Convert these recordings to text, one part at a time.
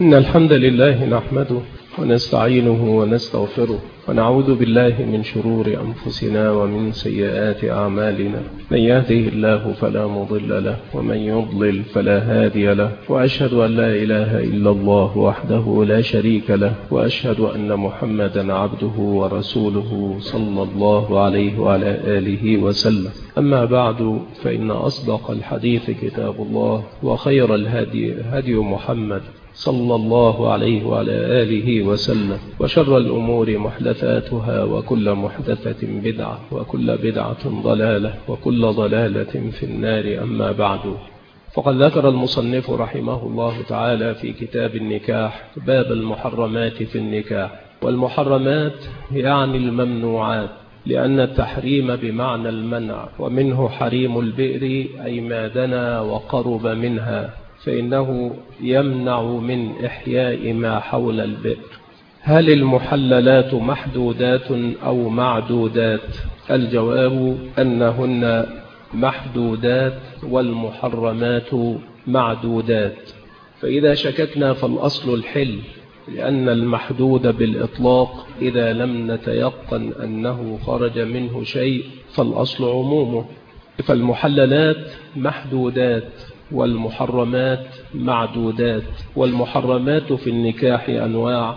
إن الحمد لله نحمده ونستعينه ونستغفره ونعوذ بالله من شرور أنفسنا ومن سيئات أعمالنا. من يهده الله فلا مضل له ومن يضلل فلا هادي له، وأشهد أن لا إله إلا الله وحده لا شريك له، وأشهد أن محمدا عبده ورسوله صلى الله عليه وعلى آله وسلم. أما بعد، فإن أصدق الحديث كتاب الله، وخير الهدي هدي محمد صلى الله عليه وعلى آله وسلم، وشر الأمور محدثاتها، وكل محدثة بدعة، وكل بدعة ضلالة، وكل ضلالة في النار. أما بعد، فقد ذكر المصنف رحمه الله تعالى في كتاب النكاح باب المحرمات في النكاح. والمحرمات يعني الممنوعات، لأن التحريم بمعنى المنع، ومنه حريم البئر أي ما دنا وقرب منها، فإنه يمنع من إحياء ما حول البئر. هل المحللات محدودات أو معدودات؟ الجواب أنهن محدودات، والمحرمات معدودات. فإذا شككنا فالأصل الحل، لأن المحدود بالإطلاق إذا لم نتيقن أنه خرج منه شيء فالأصل عمومه. فالمحللات محدودات والمحرمات معدودات. والمحرمات في النكاح أنواع: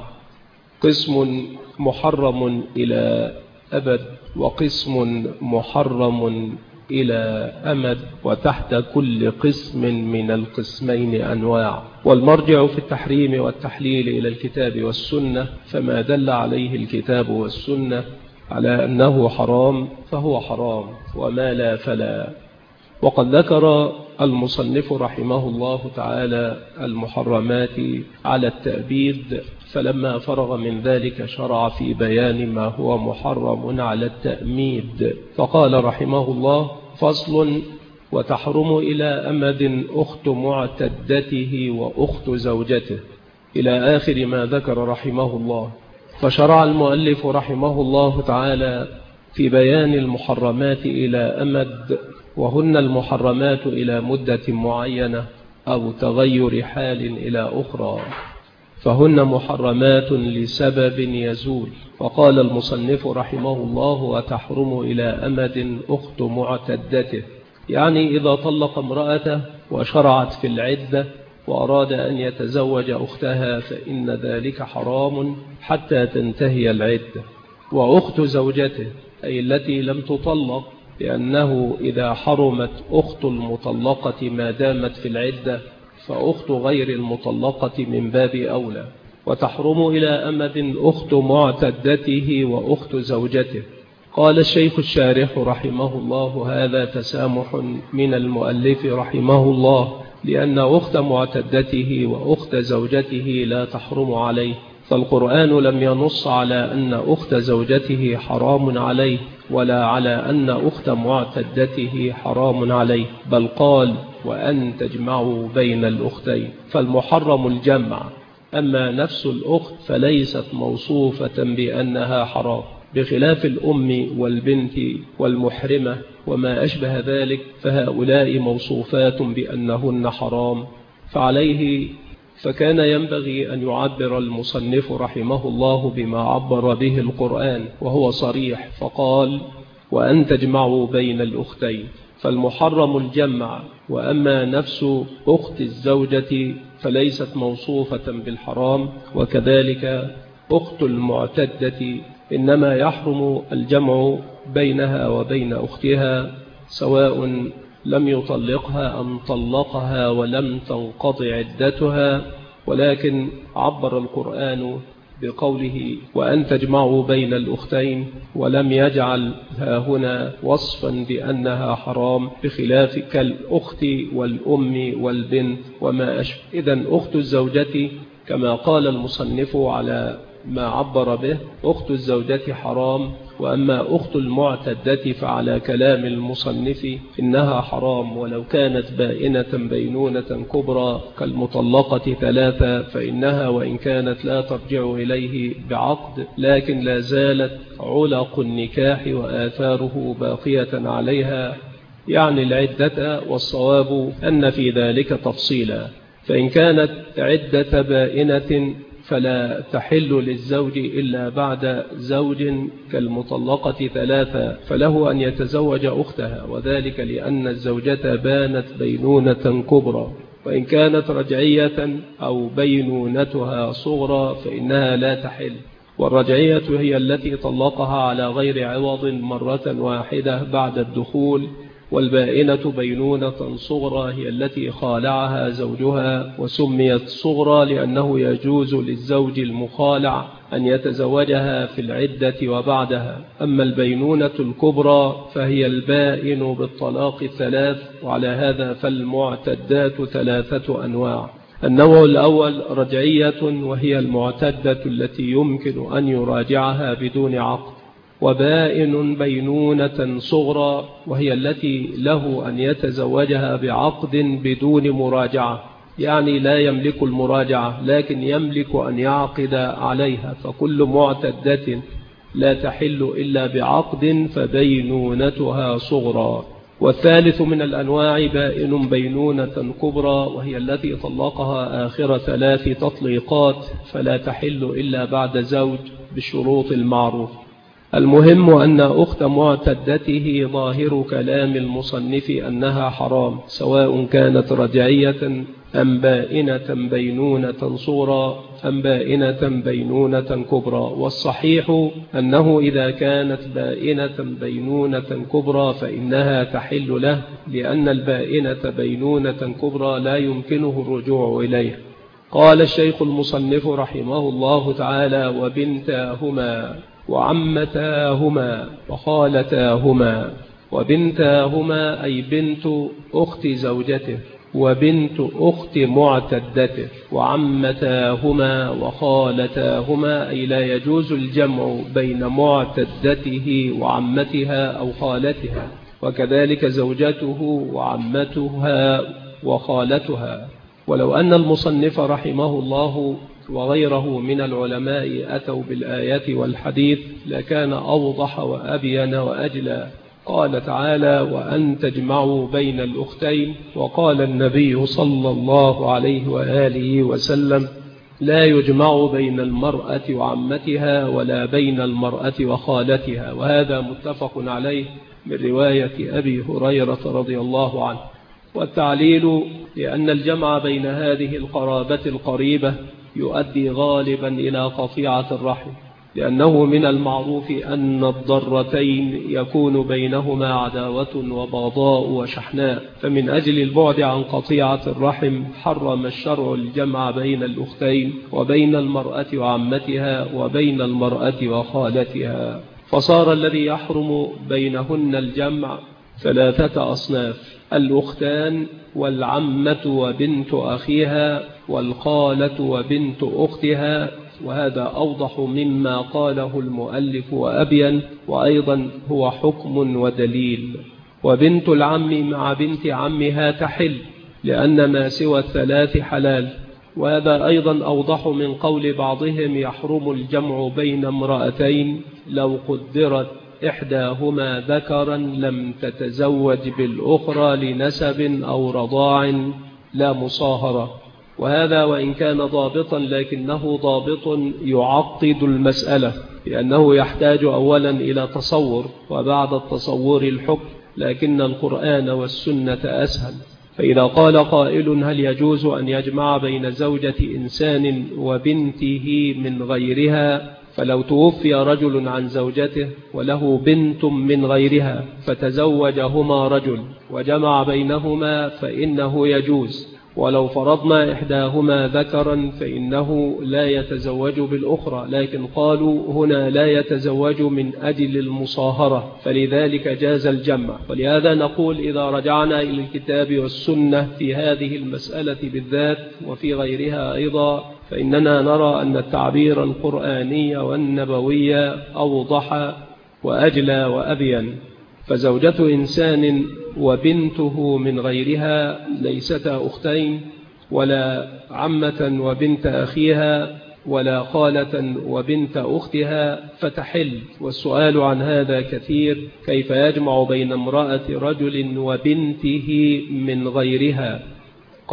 قسم محرم إلى أبد، وقسم محرم إلى أمد، وتحت كل قسم من القسمين أنواع. والمرجع في التحريم والتحليل إلى الكتاب والسنة، فما دل عليه الكتاب والسنة على أنه حرام فهو حرام، وما لا فلا. وقد ذكر المصنف رحمه الله تعالى المحرمات على التأبيد، فلما فرغ من ذلك شرع في بيان ما هو محرم على التأميد، فقال رحمه الله: فصل: وتحرم إلى أمد أخت معتدته وأخت زوجته، إلى آخر ما ذكر رحمه الله. فشرع المؤلف رحمه الله تعالى في بيان المحرمات إلى أمد، وهن المحرمات إلى مدة معينة أو تغير حال إلى أخرى، فهن محرمات لسبب يزول. وقال المصنف رحمه الله: وتحرم إلى أمد أخت معتدته، يعني إذا طلق امرأته وشرعت في العدة وأراد أن يتزوج أختها فإن ذلك حرام حتى تنتهي العدة. وأخت زوجته أي التي لم تطلق، لأنه إذا حرمت أخت المطلقة ما دامت في العدة فأخت غير المطلقة من باب أولى. وتحرم إلى أمد أخت معتدته وأخت زوجته. قال الشيخ الشارح رحمه الله: هذا تسامح من المؤلف رحمه الله، لأن أخت معتدته وأخت زوجته لا تحرم عليه، فالقرآن لم ينص على أن أخت زوجته حرام عليه، ولا على أن أخت معتدته حرام عليه، بل قال: وأن تجمعوا بين الأختين، فالمحرم الجمع. أما نفس الأخت فليست موصوفة بأنها حرام، بخلاف الأم والبنت والمحرمة وما أشبه ذلك، فهؤلاء موصوفات بأنهن حرام. فكان ينبغي أن يعبر المصنف رحمه الله بما عبر به القرآن، وهو صريح، فقال: وأن تجمعوا بين الأختين، فالمحرم الجمع. وأما نفس أخت الزوجة فليست موصوفة بالحرام، وكذلك أخت المعتدة، إنما يحرم الجمع بينها وبين أختها سواء لم يطلقها أم طلقها ولم تنقضي عدتها. ولكن عبر القرآن بقوله: وأن تجمعوا بين الأختين، ولم يجعل هنا وصفا بأنها حرام، بخلاف كالأخت والأم والبنت وما أشبه. إذن أخت الزوجة كما قال المصنف على ما عبر به، أخت الزوجة حرام. وأما أخت المعتدة فعلى كلام المصنف إنها حرام، ولو كانت بائنة بينونة كبرى كالمطلقة 3 فإنها وإن كانت لا ترجع إليه بعقد، لكن لا زالت علق النكاح وآثاره باقية عليها، يعني العدة. والصواب أن في ذلك تفصيلا، فإن كانت عدة بائنة فلا تحل للزوج إلا بعد زوج كالمطلقة 3، فله أن يتزوج أختها، وذلك لأن الزوجة بانت بينونة كبرى. وإن كانت رجعية أو بينونتها صغرى فإنها لا تحل، والرجعية هي التي طلقها على غير عوض مرة واحدة بعد الدخول، والبائنة بينونة صغرى هي التي خالعها زوجها، وسميت صغرى لأنه يجوز للزوج المخالع أن يتزوجها في العدة وبعدها. أما البينونة الكبرى فهي البائن بالطلاق 3، وعلى هذا فالمعتدات 3 أنواع. النوع الأول رجعية، وهي المعتدة التي يمكن أن يراجعها بدون عقد، وبائن بينونة صغرى، وهي التي له أن يتزوجها بعقد بدون مراجعة، يعني لا يملك المراجعة لكن يملك أن يعقد عليها، فكل معتدة لا تحل إلا بعقد فبينونتها صغرى. والثالث من الأنواع بائن بينونة كبرى، وهي التي طلقها آخر 3 تطليقات، فلا تحل إلا بعد زوج بالشروط المعروفة. المهم أن أخت معتدته ظاهر كلام المصنف أنها حرام، سواء كانت رجعية أم بائنة بينونة صغرى أم بائنة بينونة كبرى. والصحيح أنه إذا كانت بائنة بينونة كبرى فإنها تحل له، لأن البائنة بينونة كبرى لا يمكنه الرجوع إليها. قال الشيخ المصنف رحمه الله تعالى: وبنتاهما وعمتاهما وخالتاهما. وبنتاهما أي بنت أخت زوجته وبنت أخت معتدته، وعمتاهما وخالتاهما أي لا يجوز الجمع بين معتدته وعمتها أو خالتها، وكذلك زوجته وعمتها وخالتها. ولو أن المصنف رحمه الله وغيره من العلماء أتوا بالآيات والحديث لكان أوضح وأبين وأجلى. قال تعالى: وأن تجمعوا بين الأختين. وقال النبي صلى الله عليه وآله وسلم: لا يجمع بين المرأة وعمتها ولا بين المرأة وخالتها. وهذا متفق عليه من رواية أبي هريرة رضي الله عنه. والتعليل لأن الجمع بين هذه القرابة القريبة يؤدي غالبا إلى قطيعة الرحم، لأنه من المعروف أن الضرتين يكون بينهما عداوة وبغضاء وشحناء، فمن أجل البعد عن قطيعة الرحم حرم الشرع الجمع بين الأختين وبين المرأة وعمتها وبين المرأة وخالتها. فصار الذي يحرم بينهن الجمع 3 أصناف: الأختان والعمة وبنت أخيها والخالة وبنت أختها. وهذا أوضح مما قاله المؤلف وأبين، وأيضا هو حكم ودليل. وبنت العم مع بنت عمها تحل، لأن ما سوى 3 حلال. وهذا أيضا أوضح من قول بعضهم: يحرم الجمع بين امرأتين لو قدرت إحداهما ذكرا لم تتزوج بالأخرى لنسب أو رضاع لا مصاهرة. وهذا وإن كان ضابطا لكنه ضابط يعقد المسألة، لأنه يحتاج أولا إلى تصور، وبعد التصور الحكم، لكن القرآن والسنة أسهل. فإذا قال قائل: هل يجوز أن يجمع بين زوجة إنسان وبنته من غيرها؟ فلو توفي رجل عن زوجته وله بنت من غيرها فتزوجهما رجل وجمع بينهما فإنه يجوز. ولو فرضنا إحداهما ذكرا فإنه لا يتزوج بالأخرى، لكن قالوا هنا لا يتزوج من أجل المصاهرة، فلذلك جاز الجمع. ولهذا نقول إذا رجعنا إلى الكتاب والسنة في هذه المسألة بالذات وفي غيرها أيضا، فإننا نرى أن التعبير القرآني والنبوي أوضح وأجلى وأبين. فزوجة إنسان وبنته من غيرها ليستا أختين، ولا عمة وبنت أخيها، ولا خالة وبنت أختها، فتحل. والسؤال عن هذا كثير: كيف يجمع بين امرأة رجل وبنته من غيرها؟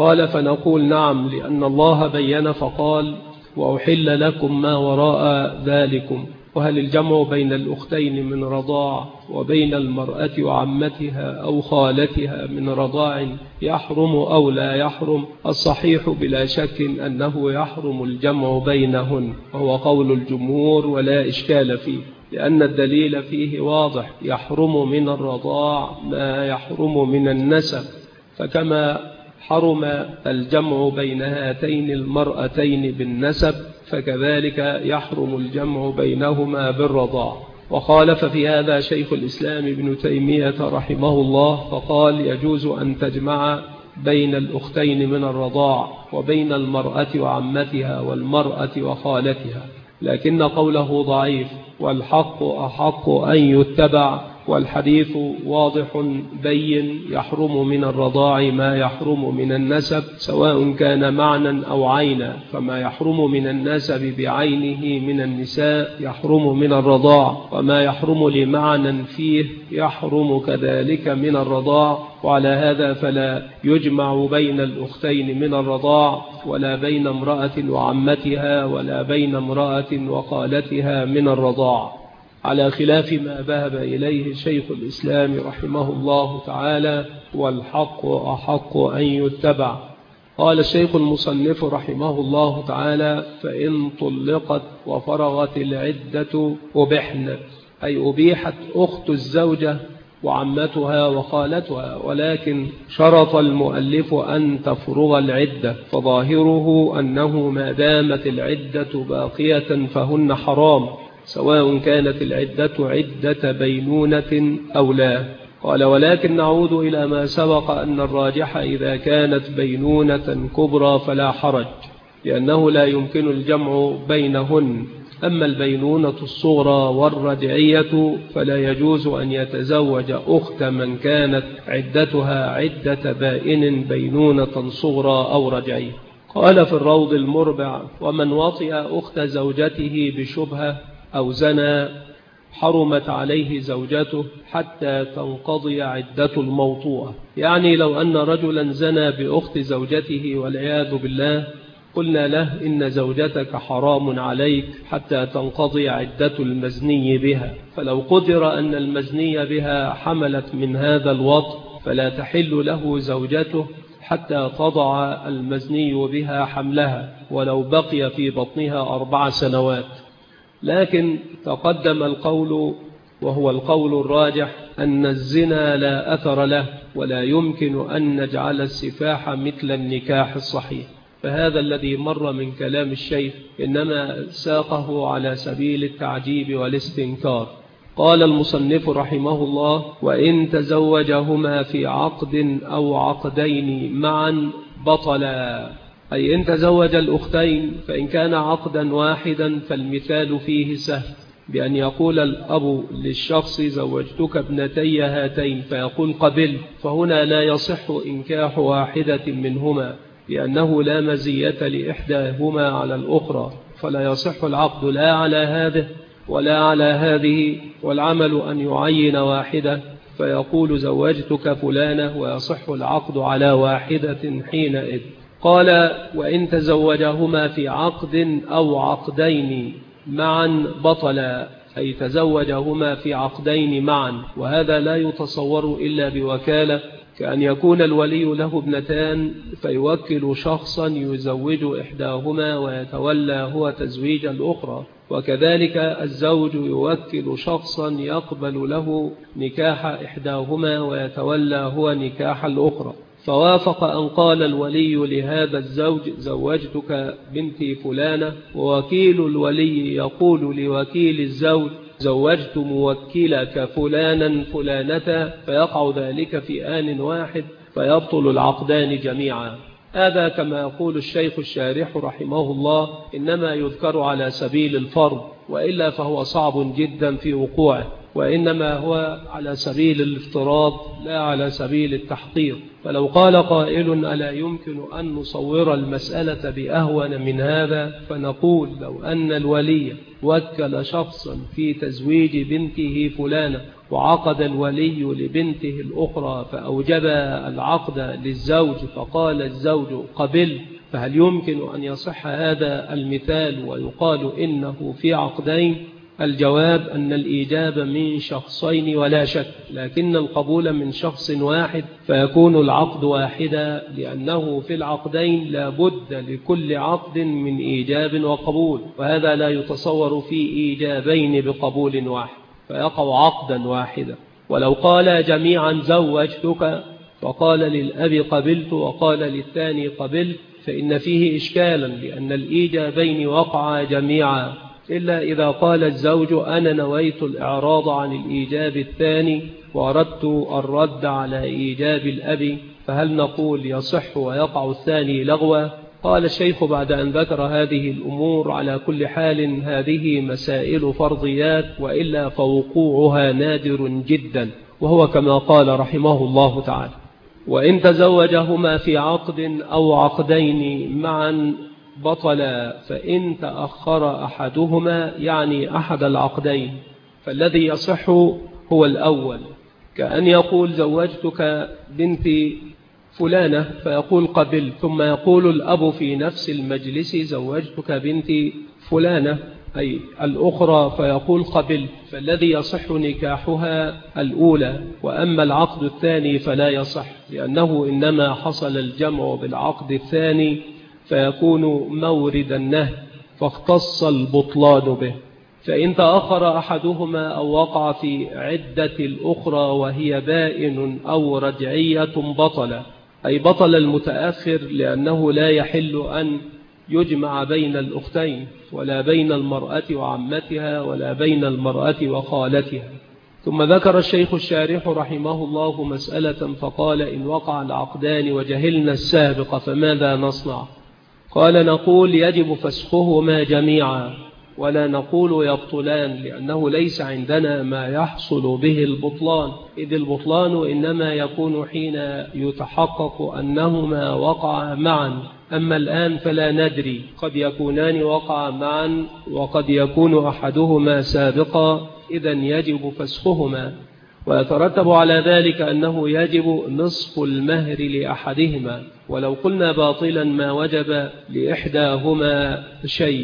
قال فنقول نعم، لأن الله بين فقال وأحل لكم ما وراء ذلكم. وهل الجمع بين الأختين من رضاع وبين المرأة وعمتها أو خالتها من رضاع يحرم أو لا يحرم؟ الصحيح بلا شك أنه يحرم الجمع بينهن، وهو قول الجمهور ولا إشكال فيه، لأن الدليل فيه واضح، يحرم من الرضاع ما يحرم من النسب. فكما حرم الجمع بين هاتين المرأتين بالنسب فكذلك يحرم الجمع بينهما بالرضاع. وخالف في هذا شيخ الإسلام ابن تيمية رحمه الله فقال يجوز أن تجمع بين الأختين من الرضاع وبين المرأة وعمتها والمرأة وخالتها، لكن قوله ضعيف، والحق أحق أن يتبع، والحديث واضح بين، يحرم من الرضاع ما يحرم من النسب سواء كان معنى أو عينا، فما يحرم من النسب بعينه من النساء يحرم من الرضاع، وما يحرم لمعنى فيه يحرم كذلك من الرضاع. وعلى هذا فلا يجمع بين الأختين من الرضاع ولا بين امرأة وعمتها ولا بين امرأة وخالتها من الرضاع، على خلاف ما ذهب إليه شيخ الإسلام رحمه الله تعالى، والحق أحق أن يتبع. قال الشيخ المصنف رحمه الله تعالى فإن طلقت وفرغت العدة أبحن، أي أبيحت أخت الزوجة وعمتها وخالتها، ولكن شرط المؤلف أن تفرغ العدة، فظاهره أنه ما دامت العدة باقية فهن حرام، سواء كانت العدة عدة بينونة أو لا. قال ولكن نعود إلى ما سبق أن الراجح إذا كانت بينونة كبرى فلا حرج، لأنه لا يمكن الجمع بينهن. أما البينونة الصغرى والرجعية فلا يجوز أن يتزوج أخت من كانت عدتها عدة بائن بينونة صغرى أو رجعية. قال في الروض المربع ومن وطئ أخت زوجته بشبهة أو زنى حرمت عليه زوجته حتى تنقضي عدة الموطوءة. يعني لو أن رجلا زنى بأخت زوجته والعياذ بالله قلنا له إن زوجتك حرام عليك حتى تنقضي عدة المزني بها، فلو قدر أن المزني بها حملت من هذا الوطء فلا تحل له زوجته حتى تضع المزني بها حملها ولو بقي في بطنها 4 سنوات. لكن تقدم القول وهو القول الراجح أن الزنا لا أثر له، ولا يمكن أن نجعل السفاح مثل النكاح الصحيح، فهذا الذي مر من كلام الشيخ إنما ساقه على سبيل التعجيب والاستنكار. قال المصنف رحمه الله وإن تزوجهما في عقد أو عقدين معا بطلا، أي إن تزوج الأختين فإن كان عقدا واحدا فالمثال فيه سهل، بأن يقول الأب للشخص زوجتك ابنتي هاتين فيقول قبل، فهنا لا يصح إنكاح واحدة منهما لأنه لا مزية لإحداهما على الأخرى، فلا يصح العقد لا على هذه ولا على هذه، والعمل أن يعين واحدة فيقول زوجتك فلانة ويصح العقد على واحدة حينئذ. قال وإن تزوجهما في عقد أو عقدين معا بطلا، أي تزوجهما في عقدين معا، وهذا لا يتصور إلا بوكالة، كأن يكون الولي له ابنتان فيوكل شخصا يزوج إحداهما ويتولى هو تزويج الأخرى، وكذلك الزوج يوكل شخصا يقبل له نكاح إحداهما ويتولى هو نكاح الأخرى. فوافق أن قال الولي لهذا الزوج زوجتك بنتي فلانة، ووكيل الولي يقول لوكيل الزوج زوجت موكلك فلانا فلانة، فيقع ذلك في آن واحد فيبطل العقدان جميعا. هذا كما يقول الشيخ الشارح رحمه الله إنما يذكر على سبيل الفرض، وإلا فهو صعب جدا في وقوعه، وإنما هو على سبيل الافتراض لا على سبيل التحقيق. فلو قال قائل ألا يمكن أن نصور المسألة بأهون من هذا، فنقول لو أن الولي وكل شخصا في تزويج بنته فلانة وعقد الولي لبنته الأخرى فأوجب العقد للزوج فقال الزوج قبل، فهل يمكن أن يصح هذا المثال ويقال إنه في عقدين؟ الجواب أن الإيجاب من شخصين ولا شك، لكن القبول من شخص واحد فيكون العقد واحدا، لأنه في العقدين لا بد لكل عقد من إيجاب وقبول، وهذا لا يتصور في إيجابين بقبول واحد فيقع عقدا واحدا. ولو قال جميعا زوجتك فقال للأب قبلت وقال للثاني قبلت فإن فيه إشكالا، لأن الإيجابين وقعا جميعا، إلا إذا قال الزوج أنا نويت الإعراض عن الإيجاب الثاني وأردت الرد على إيجاب الأب، فهل نقول يصح ويقع الثاني لغوا؟ قال الشيخ بعد أن ذكر هذه الأمور على كل حال هذه مسائل فرضيات، وإلا فوقوعها نادر جدا، وهو كما قال رحمه الله تعالى: وإن تزوجهما في عقد أو عقدين معا بطلا، فإن تأخر أحدهما يعني أحد العقدين فالذي يصح هو الأول، كأن يقول زوجتك بنتي فلانة فيقول قبل، ثم يقول الأب في نفس المجلس زوجتك بنتي فلانة أي الأخرى فيقول قبل، فالذي يصح نكاحها الأولى، وأما العقد الثاني فلا يصح، لأنه إنما حصل الجمع بالعقد الثاني فيكون مورد النهي فاختص البطلان به. فإن تأخر أحدهما أو وقع في عدة الأخرى وهي بائن أو رجعية بطل، أي بطل المتأخر، لأنه لا يحل أن يجمع بين الأختين ولا بين المرأة وعمتها ولا بين المرأة وخالتها. ثم ذكر الشيخ الشارح رحمه الله مسألة فقال: إن وقع العقدان وجهلنا السابق فماذا نصنع؟ قال: نقول يجب فسخهما جميعا، ولا نقول يبطلان، لأنه ليس عندنا ما يحصل به البطلان، إذ البطلان إنما يكون حين يتحقق أنهما وقعا معا، أما الآن فلا ندري، قد يكونان وقعا معا وقد يكون أحدهما سابقا، إذن يجب فسخهما، ويترتب على ذلك أنه يجب نصف المهر لأحدهما، ولو قلنا باطلا ما وجب لإحداهما شيء.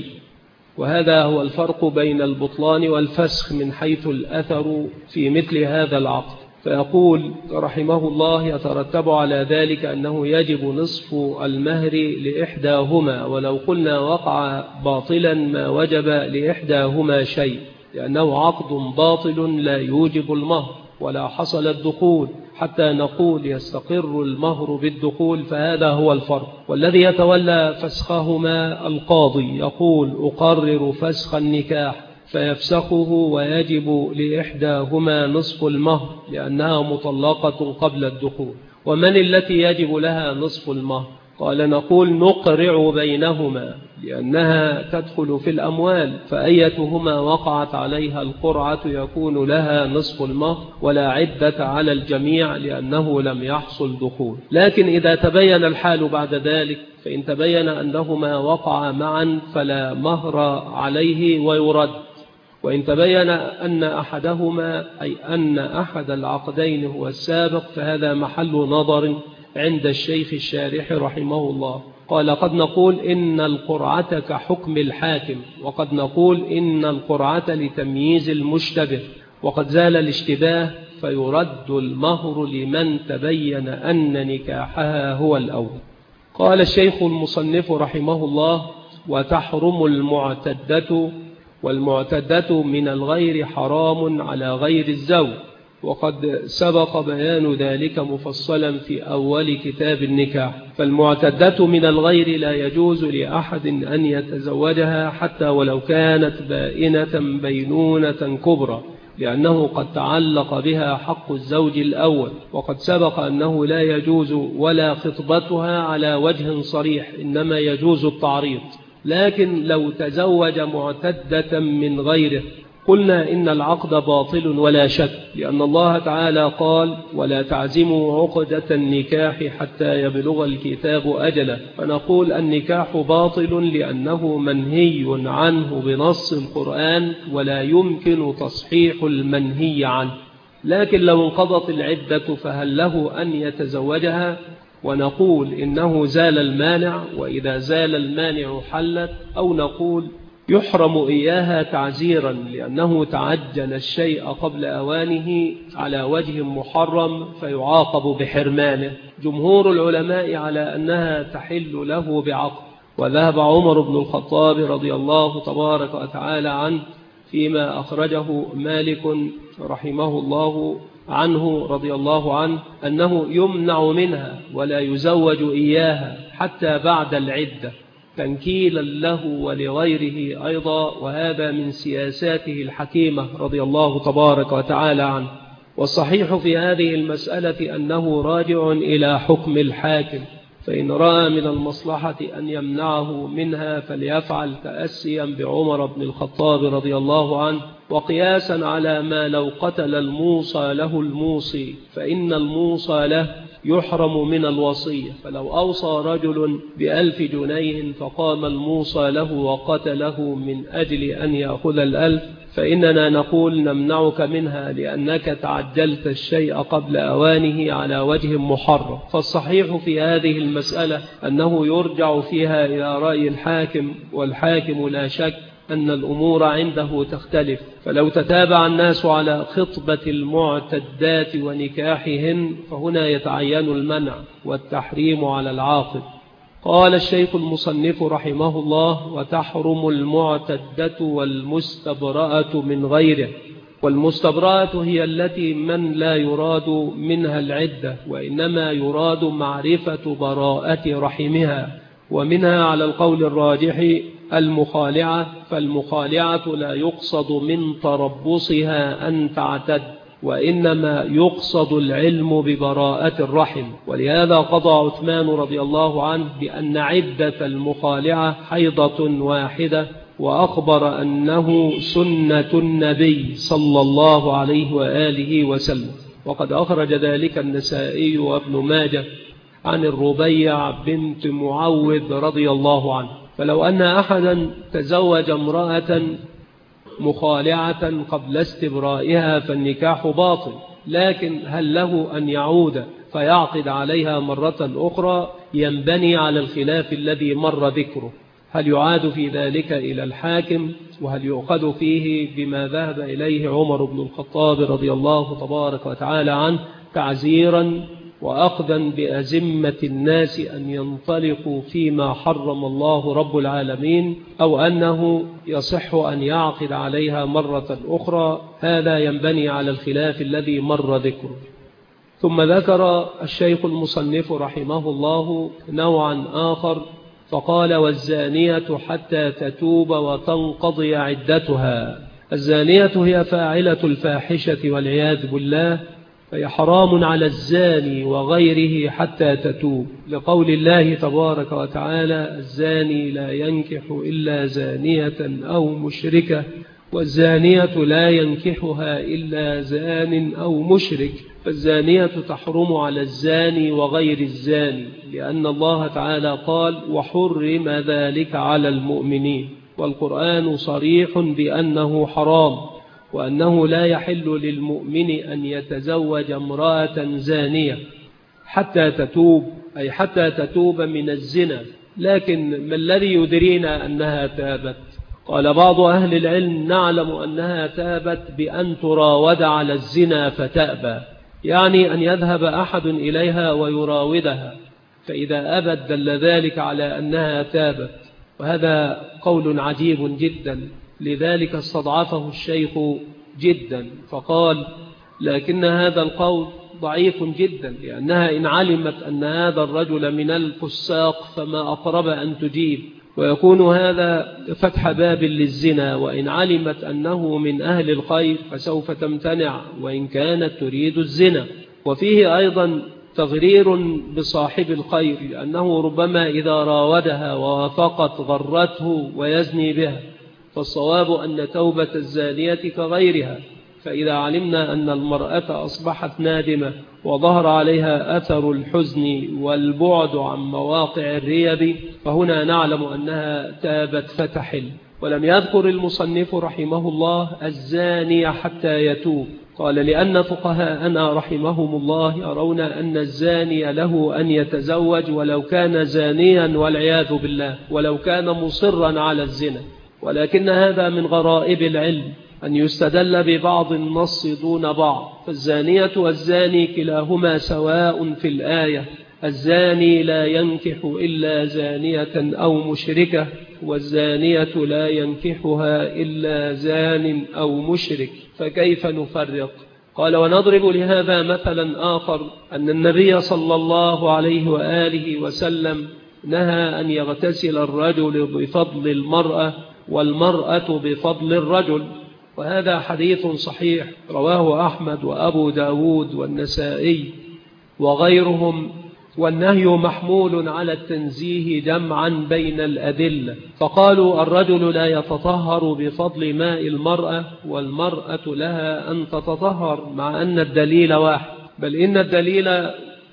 وهذا هو الفرق بين البطلان والفسخ من حيث الأثر في مثل هذا العقد. فيقول رحمه الله: يترتب على ذلك أنه يجب نصف المهر لإحداهما، ولو قلنا وقع باطلا ما وجب لإحداهما شيء، لأنه عقد باطل لا يوجب المهر ولا حصل الدخول حتى نقول يستقر المهر بالدخول، فهذا هو الفرق. والذي يتولى فسخهما القاضي يقول: أقرر فسخ النكاح، فيفسخه ويجب لإحداهما نصف المهر لأنها مطلقة قبل الدخول. ومن التي يجب لها نصف المهر؟ قال: نقول نقرع بينهما لأنها تدخل في الأموال، فأيتهما وقعت عليها القرعة يكون لها نصف المهر، ولا عدة على الجميع لأنه لم يحصل دخول. لكن إذا تبين الحال بعد ذلك، فإن تبين أنهما وقعا معا فلا مهر عليه ويرد، وإن تبين أن أحدهما أي أن أحد العقدين هو السابق فهذا محل نظر عند الشيخ الشارح رحمه الله. قال: قد نقول إن القرعة كحكم الحاكم، وقد نقول إن القرعة لتمييز المشتبه، وقد زال الاشتباه فيرد المهر لمن تبين أن نكاحها هو الأول. قال الشيخ المصنف رحمه الله: وتحرم المعتدة، والمعتدة من الغير حرام على غير الزوج، وقد سبق بيان ذلك مفصلا في أول كتاب النكاح. فالمعتدة من الغير لا يجوز لأحد أن يتزوجها حتى ولو كانت بائنة بينونة كبرى، لأنه قد تعلق بها حق الزوج الأول، وقد سبق أنه لا يجوز ولا خطبتها على وجه صريح، إنما يجوز التعريض. لكن لو تزوج معتدة من غيره قلنا إن العقد باطل ولا شك، لأن الله تعالى قال: ولا تعزموا عقدة النكاح حتى يبلغ الكتاب أجله. فنقول النكاح باطل لأنه منهي عنه بنص القرآن، ولا يمكن تصحيح المنهي عنه. لكن لو انقضت العدة فهل له أن يتزوجها؟ ونقول إنه زال المانع، وإذا زال المانع حلت، أو نقول يحرم إياها تعزيرا لأنه تعجل الشيء قبل أوانه على وجه محرم فيعاقب بحرمانه. جمهور العلماء على أنها تحل له بعقد، وذهب عمر بن الخطاب رضي الله تبارك وتعالى عنه فيما أخرجه مالك رحمه الله عنه رضي الله عنه أنه يمنع منها ولا يزوج إياها حتى بعد العدة، تنكيلا له ولغيره أيضا، وهذا من سياساته الحكيمة رضي الله تبارك وتعالى عنه. والصحيح في هذه المسألة أنه راجع إلى حكم الحاكم، فإن رأى من المصلحة أن يمنعه منها فليفعل، تأسيا بعمر بن الخطاب رضي الله عنه، وقياسا على ما لو قتل الموصى له الموصي، فإن الموصى له يحرم من الوصية. فلو أوصى رجل ب1000 جنيه فقام الموصى له وقتله من أجل أن يأخذ 1000، فإننا نقول نمنعك منها لأنك تعجلت الشيء قبل أوانه على وجه محرم. فالصحيح في هذه المسألة أنه يرجع فيها إلى رأي الحاكم، والحاكم لا شك أن الأمور عنده تختلف. فلو تتابع الناس على خطبة المعتدات ونكاحهن فهنا يتعين المنع والتحريم على العاقد. قال الشيخ المصنف رحمه الله: وتحرم المعتدة والمستبرأة من غيره. والمستبرأة هي التي من لا يراد منها العدة، وإنما يراد معرفة براءة رحمها، ومنها على القول الراجح المخالعة. فالمخالعة لا يقصد من تربصها أن تعتد، وإنما يقصد العلم ببراءة الرحم. ولهذا قضى عثمان رضي الله عنه بأن عدة المخالعة حيضة واحدة، وأخبر أنه سنة النبي صلى الله عليه وآله وسلم. وقد أخرج ذلك النسائي وابن ماجه عن الربيع بنت معوذ رضي الله عنه. فلو أن أحدا تزوج امرأة مخالعة قبل استبرائها فالنكاح باطل، لكن هل له أن يعود فيعقد عليها مرة أخرى؟ ينبني على الخلاف الذي مر ذكره، هل يعاد في ذلك إلى الحاكم، وهل يؤخذ فيه بما ذهب إليه عمر بن الخطاب رضي الله تبارك وتعالى عنه تعزيرا وأخذا بأزمة الناس أن ينطلقوا فيما حرم الله رب العالمين، أو أنه يصح أن يعقد عليها مرة أخرى؟ هذا ينبني على الخلاف الذي مر ذكره. ثم ذكر الشيخ المصنف رحمه الله نوعا آخر فقال: والزانية حتى تتوب وتنقضي عدتها. الزانية هي فاعلة الفاحشة والعياذ بالله، فهي حرام على الزاني وغيره حتى تتوب، لقول الله تبارك وتعالى: الزاني لا ينكح إلا زانية أو مشركة، والزانية لا ينكحها إلا زان أو مشرك. فالزانية تحرم على الزاني وغير الزاني، لأن الله تعالى قال: وحرم ذلك على المؤمنين. والقرآن صريح بأنه حرام، وأنه لا يحل للمؤمن أن يتزوج امرأة زانية حتى تتوب، أي حتى تتوب من الزنا. لكن ما الذي يدرينا أنها تابت؟ قال بعض أهل العلم: نعلم أنها تابت بأن تراود على الزنا فتأبى، يعني أن يذهب أحد إليها ويراودها، فإذا أبت دل ذلك على أنها تابت. وهذا قول عجيب جدا، لذلك استضعفه الشيخ جدا فقال: لكن هذا القول ضعيف جدا، لأنها إن علمت أن هذا الرجل من الفساق فما أقرب أن تجيب، ويكون هذا فتح باب للزنا. وإن علمت أنه من أهل الخير فسوف تمتنع وإن كانت تريد الزنا. وفيه أيضا تغرير بصاحب الخير، لأنه ربما إذا راودها ووافقت غرته ويزني بها، فالصواب أن توبة الزانية كغيرها. فإذا علمنا أن المرأة أصبحت نادمة وظهر عليها أثر الحزن والبعد عن مواقع الريب، فهنا نعلم أنها تابت فتحل. ولم يذكر المصنف رحمه الله الزاني حتى يتوب، قال لأن فقهاءنا رحمهم الله يرون أن الزاني له أن يتزوج ولو كان زانيا والعياذ بالله، ولو كان مصرا على الزنا، ولكن هذا من غرائب العلم أن يستدل ببعض النص دون بعض. فالزانية والزاني كلاهما سواء في الآية، الزاني لا ينكح إلا زانية أو مشركة، والزانية لا ينكحها إلا زان أو مشرك، فكيف نفرق؟ قال ونضرب لهذا مثلا آخر، أن النبي صلى الله عليه وآله وسلم نهى أن يغتسل الرجل بفضل المرأة والمرأة بفضل الرجل، وهذا حديث صحيح رواه أحمد وأبو داود والنسائي وغيرهم، والنهي محمول على التنزيه جمعا بين الأدلة. فقالوا الرجل لا يتطهر بفضل ماء المرأة، والمرأة لها أن تتطهر، مع أن الدليل واحد، بل إن الدليل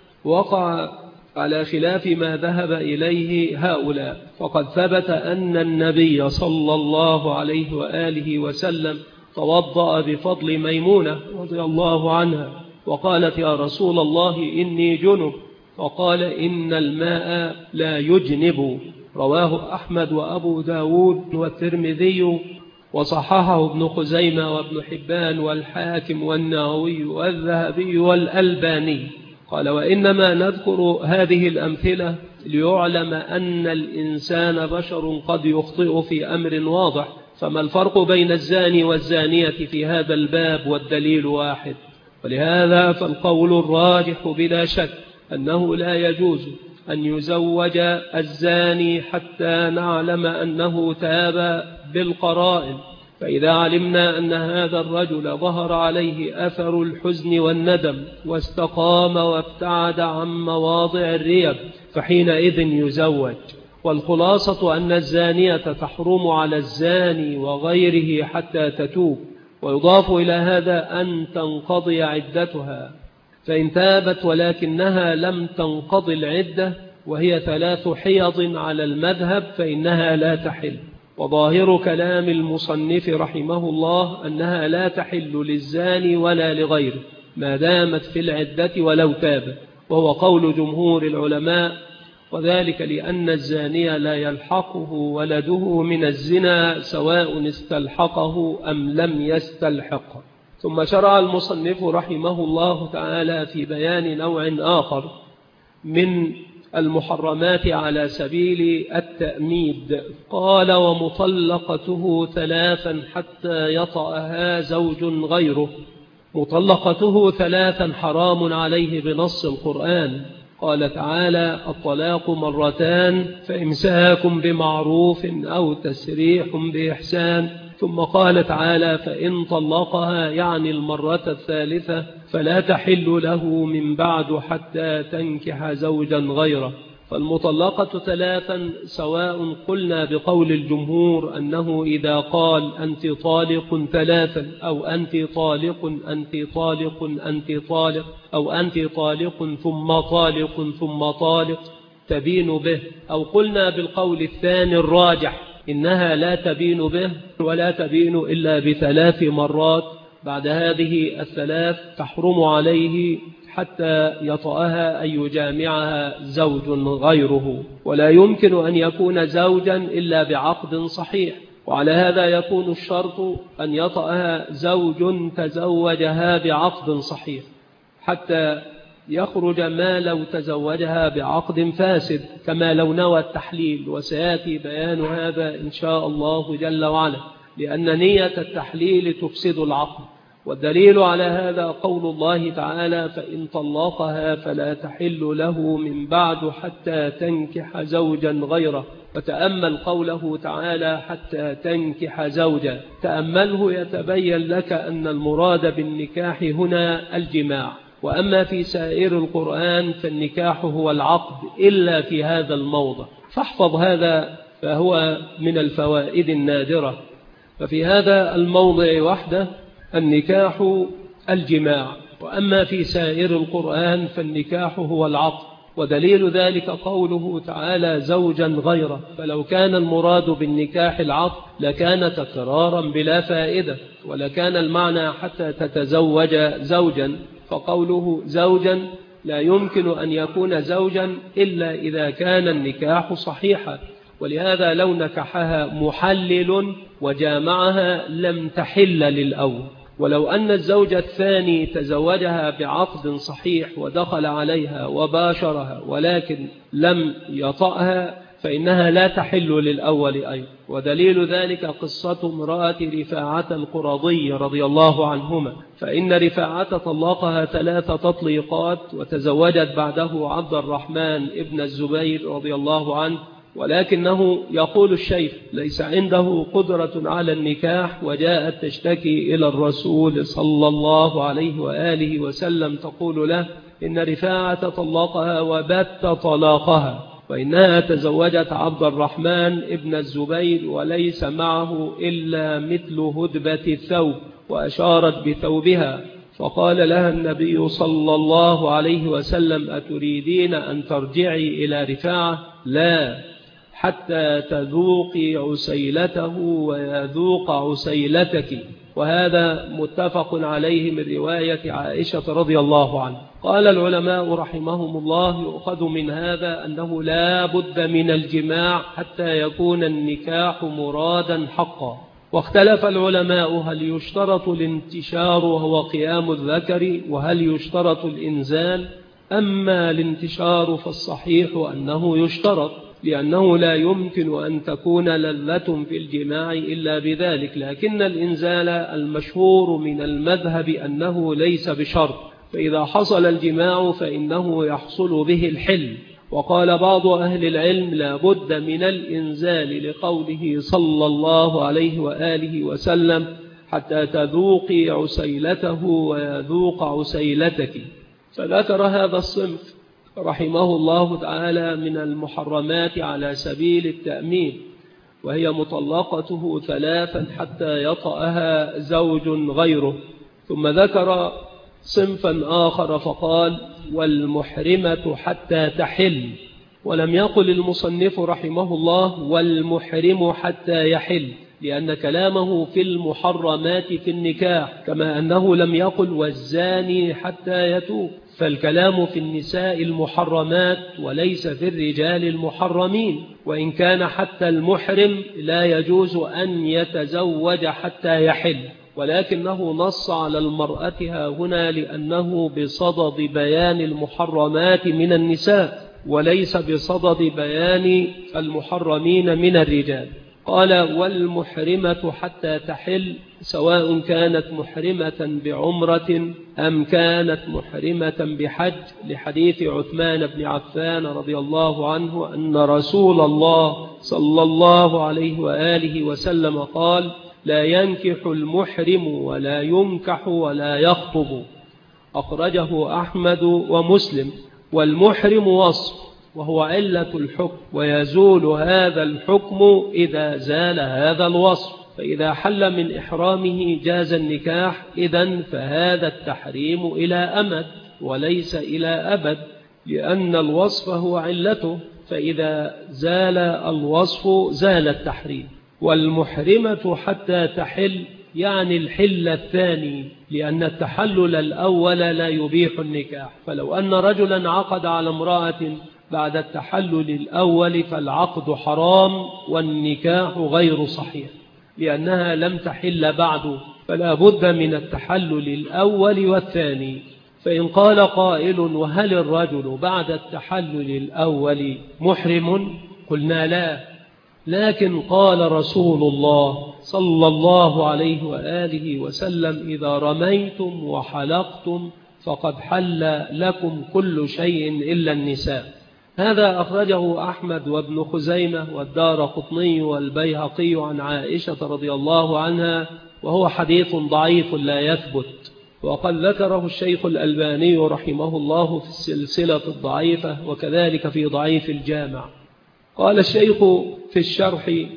وقع على خلاف ما ذهب إليه هؤلاء. فقد ثبت أن النبي صلى الله عليه وآله وسلم توضأ بفضل ميمونة رضي الله عنها، وقالت يا رسول الله إني جنب، وقال إن الماء لا يجنب، رواه أحمد وأبو داود والترمذي، وصححه ابن خزيمة وابن حبان والحاكم والنووي والذهبي والألباني. قال وإنما نذكر هذه الأمثلة ليعلم أن الإنسان بشر قد يخطئ في أمر واضح، فما الفرق بين الزاني والزانية في هذا الباب والدليل واحد؟ ولهذا فالقول الراجح بلا شك أنه لا يجوز أن يزوج الزاني حتى نعلم أنه تاب بالقرائن. فإذا علمنا أن هذا الرجل ظهر عليه أثر الحزن والندم واستقام وابتعد عن مواضع الريب، فحينئذ يزوج. والخلاصة أن الزانية تحرم على الزاني وغيره حتى تتوب، ويضاف إلى هذا أن تنقضي عدتها، فإن تابت ولكنها لم تنقضي العدة وهي 3 حيض على المذهب فإنها لا تحل. وظاهر كلام المصنف رحمه الله أنها لا تحل للزاني ولا لغيره ما دامت في العدة ولو تاب، وهو قول جمهور العلماء، وذلك لأن الزاني لا يلحقه ولده من الزنا سواء استلحقه أم لم يستلحقه. ثم شرع المصنف رحمه الله تعالى في بيان نوع آخر من المحرمات على سبيل التأميد، قال ومطلقته 3 حتى يطأها زوج غيره. مطلقته 3 حرام عليه بنص القرآن، قال تعالى الطلاق 2 فإمساك بمعروف أو تسريح بإحسان، ثم قال تعالى فإن طلقها يعني المرة 3 فلا تحل له من بعد حتى تنكح زوجا غيره. فالمطلقة 3 سواء قلنا بقول الجمهور أنه إذا قال أنت طالق 3 أو أنت طالق أنت طالق أنت طالق أو أنت طالق ثم طالق ثم طالق تبين به، أو قلنا بالقول الثاني الراجح إنها لا تبين به ولا تبين إلا ب3 مرات، بعد هذه 3 تحرم عليه حتى يطأها أن يجامعها زوج غيره، ولا يمكن أن يكون زوجا إلا بعقد صحيح. وعلى هذا يكون الشرط أن يطأها زوج تزوجها بعقد صحيح حتى يخرج ما لو تزوجها بعقد فاسد، كما لو نوى التحليل، وسيأتي بيان هذا إن شاء الله جل وعلا، لأن نية التحليل تفسد العقد. والدليل على هذا قول الله تعالى فإن طلقها فلا تحل له من بعد حتى تنكح زوجا غيره. وتأمل قوله تعالى حتى تنكح زوجا، تأمله يتبين لك أن المراد بالنكاح هنا الجماع، وأما في سائر القرآن فالنكاح هو العقد إلا في هذا الموضع. فاحفظ هذا، فهو من الفوائد النادرة. ففي هذا الموضع وحده النكاح الجماع، وأما في سائر القرآن فالنكاح هو العقد، ودليل ذلك قوله تعالى زوجا غيره، فلو كان المراد بالنكاح العقد لكان تكرارا بلا فائدة، ولكان المعنى حتى تتزوج زوجا، فقوله زوجا لا يمكن أن يكون زوجا إلا إذا كان النكاح صحيحا، ولهذا لو نكحها محلل وجامعها لم تحل للأول. ولو أن الزوج الثاني تزوجها بعقد صحيح ودخل عليها وباشرها ولكن لم يطأها فإنها لا تحل للأول أيضا، ودليل ذلك قصة امرأة رفاعة القرظي رضي الله عنهما، فإن رفاعة طلقها 3 تطليقات وتزوجت بعده عبد الرحمن ابن الزبير رضي الله عنه، ولكنه يقول الشيخ ليس عنده قدرة على النكاح، وجاءت تشتكي إلى الرسول صلى الله عليه وآله وسلم تقول له إن رفاعة طلقها وبت طلاقها، وإنها تزوجت عبد الرحمن ابن الزبير وليس معه إلا مثل هدبة الثوب، وأشارت بثوبها، فقال لها النبي صلى الله عليه وسلم أتريدين أن ترجعي إلى رفاعة؟ لا، حتى تذوقي عسيلته ويذوق عسيلتك. وهذا متفق عليه من رواية عائشة رضي الله عنها. قال العلماء رحمهم الله يؤخذ من هذا أنه لا بد من الجماع حتى يكون النكاح مرادا حقا. واختلف العلماء هل يشترط الانتشار وهو قيام الذكر، وهل يشترط الإنزال؟ أما الانتشار فالصحيح أنه يشترط، لأنه لا يمكن أن تكون لذة في الجماع إلا بذلك، لكن الإنزال المشهور من المذهب أنه ليس بشرط، فإذا حصل الجماع فإنه يحصل به الحل. وقال بعض أهل العلم لا بد من الإنزال لقوله صلى الله عليه وآله وسلم حتى تذوقي عسيلته ويذوق عسيلتك. فذكر هذا الصنف رحمه الله تعالى من المحرمات على سبيل التأمين، وهي مطلقته 3 حتى يطأها زوج غيره. ثم ذكر صنفا آخر فقال والمحرمة حتى تحل، ولم يقل المصنف رحمه الله والمحرم حتى يحل، لأن كلامه في المحرمات في النكاح، كما أنه لم يقل والزاني حتى يتوب، فالكلام في النساء المحرمات وليس في الرجال المحرمين، وإن كان حتى المحرم لا يجوز أن يتزوج حتى يحل، ولكنه نص على المرأة هنا لأنه بصدد بيان المحرمات من النساء وليس بصدد بيان المحرمين من الرجال. قال والمحرمة حتى تحل سواء كانت محرمة بعمرة أم كانت محرمة بحج، لحديث عثمان بن عفان رضي الله عنه أن رسول الله صلى الله عليه وآله وسلم قال لا ينكح المحرم ولا ينكح ولا يخطب، أخرجه أحمد ومسلم. والمحرم وصف وهو علة الحكم، ويزول هذا الحكم إذا زال هذا الوصف، فإذا حل من إحرامه جاز النكاح، إذن فهذا التحريم إلى أمد وليس إلى أبد، لأن الوصف هو علته، فإذا زال الوصف زال التحريم. والمحرمة حتى تحل يعني الحل الثاني، لأن التحلل الأول لا يبيح النكاح، فلو أن رجلا عقد على امرأة بعد التحلل الأول فالعقد حرام والنكاح غير صحيح، لأنها لم تحل بعد، فلا بد من التحلل الأول والثاني. فإن قال قائل وهل الرجل بعد التحلل الأول محرم؟ قلنا لا، لكن قال رسول الله صلى الله عليه وآله وسلم إذا رميتم وحلقتم فقد حل لكم كل شيء إلا النساء. هذا أخرجه أحمد وابن خزيمة والدارقطني والبيهقي عن عائشة رضي الله عنها، وهو حديث ضعيف لا يثبت، وقد ذكره الشيخ الألباني رحمه الله في السلسلة الضعيفة، وكذلك في ضعيف الجامع. قال الشيخ في الشرح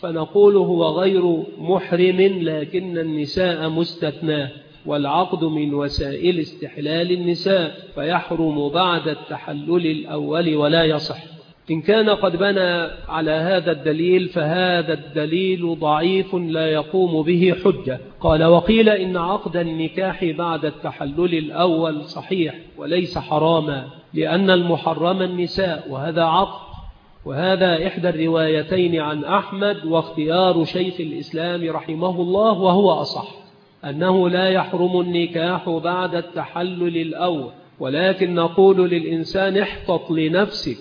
فنقول هو غير محرم لكن النساء مستثناه، والعقد من وسائل استحلال النساء فيحرم بعد التحلل الأول ولا يصح. إن كان قد بنى على هذا الدليل فهذا الدليل ضعيف لا يقوم به حجة. قال وقيل إن عقد النكاح بعد التحلل الأول صحيح وليس حراما، لأن المحرم النساء وهذا عقد، وهذا إحدى الروايتين عن أحمد واختيار شيخ الإسلام رحمه الله وهو أصح، أنه لا يحرم النكاح بعد التحلل الأول، ولكن نقول للإنسان احتط لنفسك،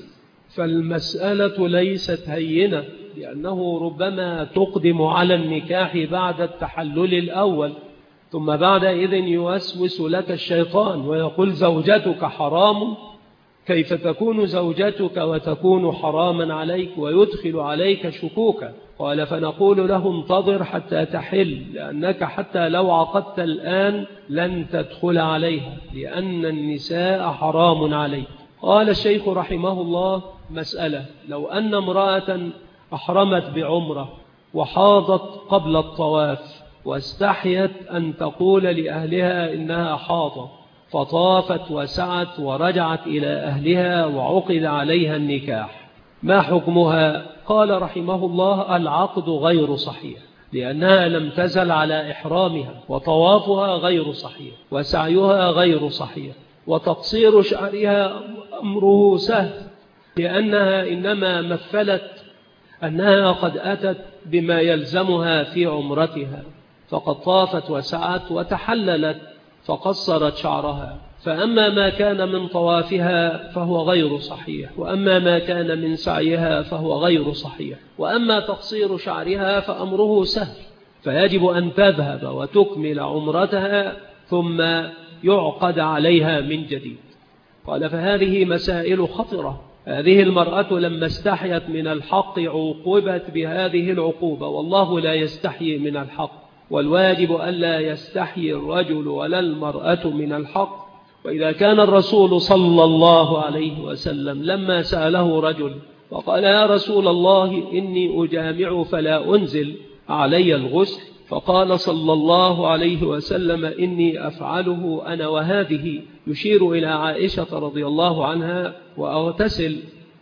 فالمسألة ليست هينة، لأنه ربما تقدم على النكاح بعد التحلل الأول، ثم بعدئذ يوسوس لك الشيطان ويقول زوجتك حرام، كيف تكون زوجتك وتكون حراما عليك، ويدخل عليك شكوكا. قال فنقول له انتظر حتى تحل، لأنك حتى لو عقدت الآن لن تدخل عليها، لأن النساء حرام عليك. قال الشيخ رحمه الله مسألة: لو أن امرأة أحرمت بعمرة وحاضت قبل الطواف واستحيت أن تقول لأهلها إنها حاضت، فطافت وسعت ورجعت إلى أهلها وعقد عليها النكاح، ما حكمها؟ قال رحمه الله العقد غير صحيح، لأنها لم تزل على إحرامها، وطوافها غير صحيح، وسعيها غير صحيح، وتقصير شعرها أمره سهل، لأنها إنما مثلت أنها قد أتت بما يلزمها في عمرتها، فقد طافت وسعت وتحللت فقصرت شعرها. فأما ما كان من طوافها فهو غير صحيح، وأما ما كان من سعيها فهو غير صحيح، وأما تقصير شعرها فأمره سهل، فيجب أن تذهب وتكمل عمرتها ثم يعقد عليها من جديد. قال فهذه مسائل خطرة. هذه المرأة لما استحيت من الحق عوقبت بهذه العقوبة، والله لا يستحيي من الحق، والواجب ألا يستحيي الرجل ولا المرأة من الحق. وإذا كان الرسول صلى الله عليه وسلم لما سأله رجل فقال يا رسول الله إني أجامع فلا أنزل علي الغسل، فقال صلى الله عليه وسلم إني أفعله أنا وهذه، يشير إلى عائشة رضي الله عنها، وأغتسل،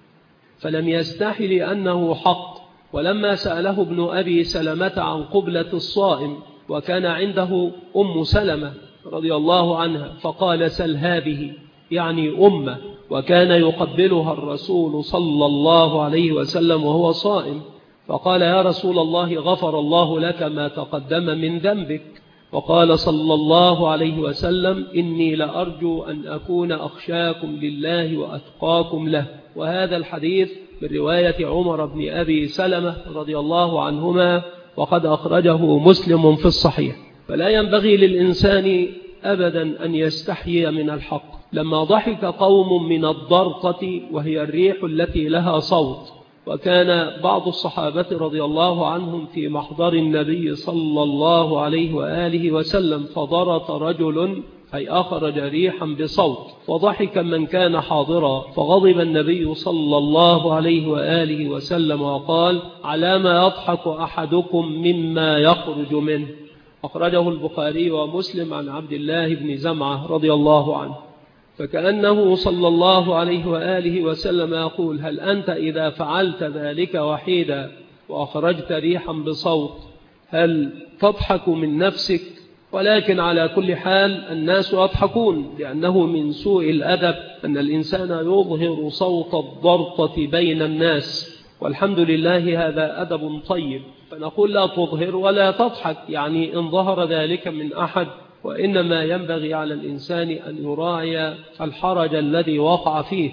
فلم يستحي لأنه حق. ولما سأله ابن أبي سلمة عن قبلة الصائم وكان عنده أم سلمة رضي الله عنها، فقال سل هذه، يعني أمه، وكان يقبلها الرسول صلى الله عليه وسلم وهو صائم، فقال يا رسول الله غفر الله لك ما تقدم من ذنبك، وقال صلى الله عليه وسلم إني لأرجو أن أكون أخشاكم لله وأتقاكم له. وهذا الحديث من رواية عمر بن أبي سلمة رضي الله عنهما، وقد أخرجه مسلم في الصحيح. فلا ينبغي للإنسان أبدا أن يستحيي من الحق. لما ضحك قوم من الضرقة وهي الريح التي لها صوت، وكان بعض الصحابة رضي الله عنهم في محضر النبي صلى الله عليه وآله وسلم، فضرط رجل أي أخرج ريحا بصوت، فضحك من كان حاضرا، فغضب النبي صلى الله عليه وآله وسلم وقال على ما يضحك أحدكم مما يخرج منه. أخرجه البخاري ومسلم عن عبد الله بن زمعة رضي الله عنه. فكأنه صلى الله عليه وآله وسلم يقول هل أنت إذا فعلت ذلك وحيدا وأخرجت ريحا بصوت هل تضحك من نفسك؟ ولكن على كل حال الناس يضحكون، لأنه من سوء الأدب أن الإنسان يظهر صوت الضرطة بين الناس، والحمد لله هذا أدب طيب. فنقول لا تظهر ولا تضحك، يعني إن ظهر ذلك من أحد، وإنما ينبغي على الإنسان أن يراعي الحرج الذي وقع فيه.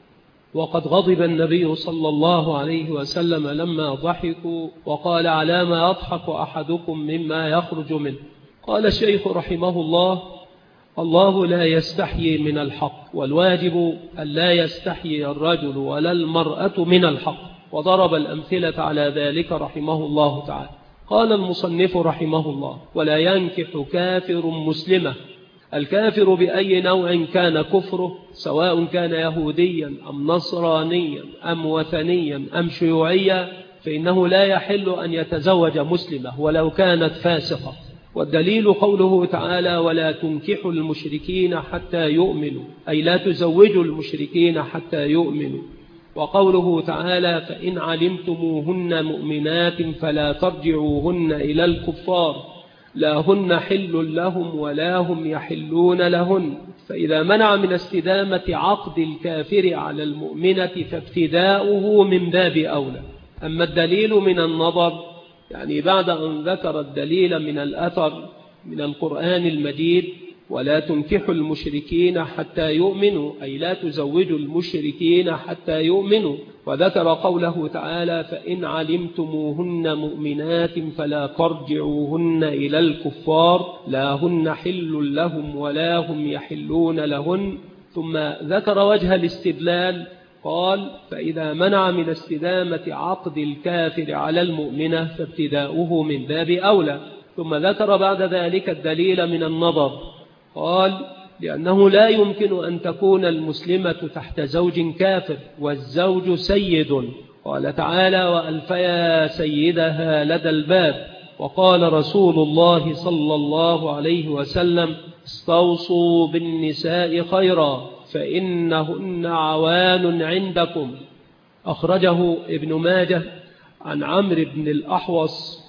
وقد غضب النبي صلى الله عليه وسلم لما ضحكوا وقال على ما يضحك أحدكم مما يخرج منه. قال الشيخ رحمه الله الله لا يستحيي من الحق، والواجب أن لا يستحيي الرجل ولا المرأة من الحق، وضرب الأمثلة على ذلك رحمه الله تعالى. قال المصنف رحمه الله ولا ينكح كافر مسلمة. الكافر بأي نوع كان كفره، سواء كان يهوديا أم نصرانيا أم وثنيا أم شيوعيا، فإنه لا يحل أن يتزوج مسلمة ولو كانت فاسقة. والدليل قوله تعالى ولا تنكحوا المشركين حتى يؤمنوا، أي لا تزوجوا المشركين حتى يؤمنوا. وقوله تعالى فإن علمتموهن مؤمنات فلا ترجعوهن إلى الكفار لا هن حل لهم ولا هم يحلون لهن. فإذا منع من استدامة عقد الكافر على المؤمنة فابتداؤه من باب أولى. أما الدليل من النظر، يعني بعد أن ذكر الدليل من الأثر من القرآن المجيد ولا تنكحوا المشركين حتى يؤمنوا، أي لا تزوجوا المشركين حتى يؤمنوا، وذكر قوله تعالى فإن علمتموهن مؤمنات فلا ترجعوهن إلى الكفار لا هن حل لهم ولا هم يحلون لهن. ثم ذكر وجه الاستدلال، قال فإذا منع من استدامة عقد الكافر على المؤمنة فابتداؤه من باب أولى. ثم ذكر بعد ذلك الدليل من النظر، قال لأنه لا يمكن أن تكون المسلمة تحت زوج كافر والزوج سيد. قال تعالى وألفيا سيدها لدى الباب. وقال رسول الله صلى الله عليه وسلم استوصوا بالنساء خيرا فإنهن عوان عندكم. أخرجه ابن ماجه عن عمرو بن الأحوص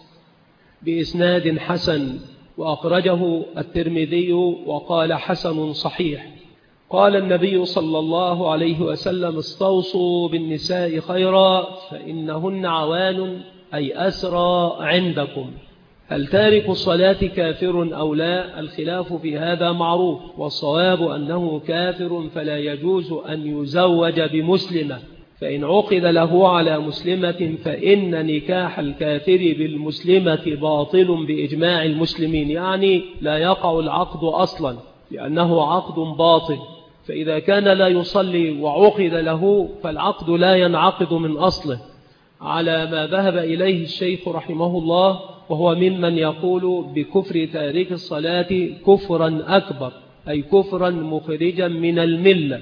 بإسناد حسن، وأخرجه الترمذي وقال حسن صحيح. قال النبي صلى الله عليه وسلم استوصوا بالنساء خيرا فإنهن عوان أي أسرى عندكم. هل تارك الصلاة كافر أو لا؟ الخلاف في هذا معروف، والصواب أنه كافر فلا يجوز أن يزوج بمسلمة، فإن عقد له على مسلمة فإن نكاح الكافر بالمسلمة باطل بإجماع المسلمين، يعني لا يقع العقد أصلا لأنه عقد باطل. فإذا كان لا يصلي وعقد له فالعقد لا ينعقد من أصله، على ما ذهب إليه الشيخ رحمه الله، وهو ممن يقول بكفر تارك الصلاة كفرا أكبر، أي كفرا مخرجا من الملة.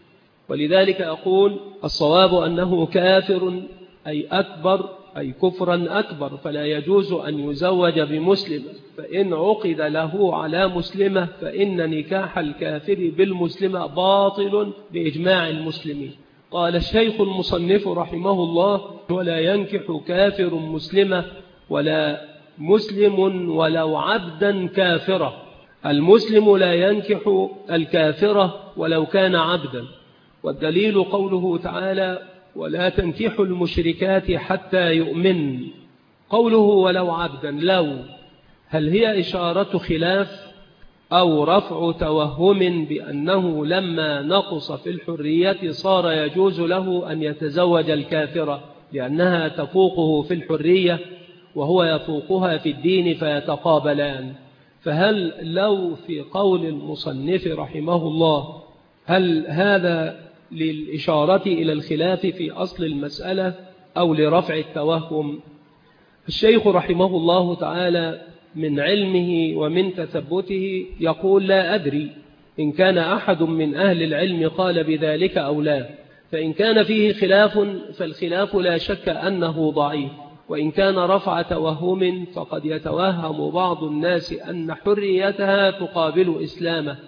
ولذلك أقول الصواب أنه كافر أي أكبر، أي كفرا أكبر، فلا يجوز أن يزوج بمسلمة، فإن عقد له على مسلمة فإن نكاح الكافر بالمسلمة باطل بإجماع المسلمين. قال الشيخ المصنف رحمه الله ولا ينكح كافر مسلمة ولا مسلم ولو عبدا كافرة. المسلم لا ينكح الكافرة ولو كان عبدا، والدليل قوله تعالى ولا تنكحوا المشركات حتى يؤمن. قوله ولو عبدا لو، هل هي إشارة خلاف أو رفع توهم بأنه لما نقص في الحرية صار يجوز له أن يتزوج الكافرة لأنها تفوقه في الحرية وهو يفوقها في الدين فيتقابلان؟ فهل لو في قول المصنف رحمه الله هل هذا للإشارة إلى الخلاف في أصل المسألة أو لرفع التوهم؟ الشيخ رحمه الله تعالى من علمه ومن تثبته يقول لا أدري إن كان أحد من أهل العلم قال بذلك أو لا، فإن كان فيه خلاف فالخلاف لا شك أنه ضعيف، وإن كان رفع توهم فقد يتوهم بعض الناس أن حريتها تقابل إسلامه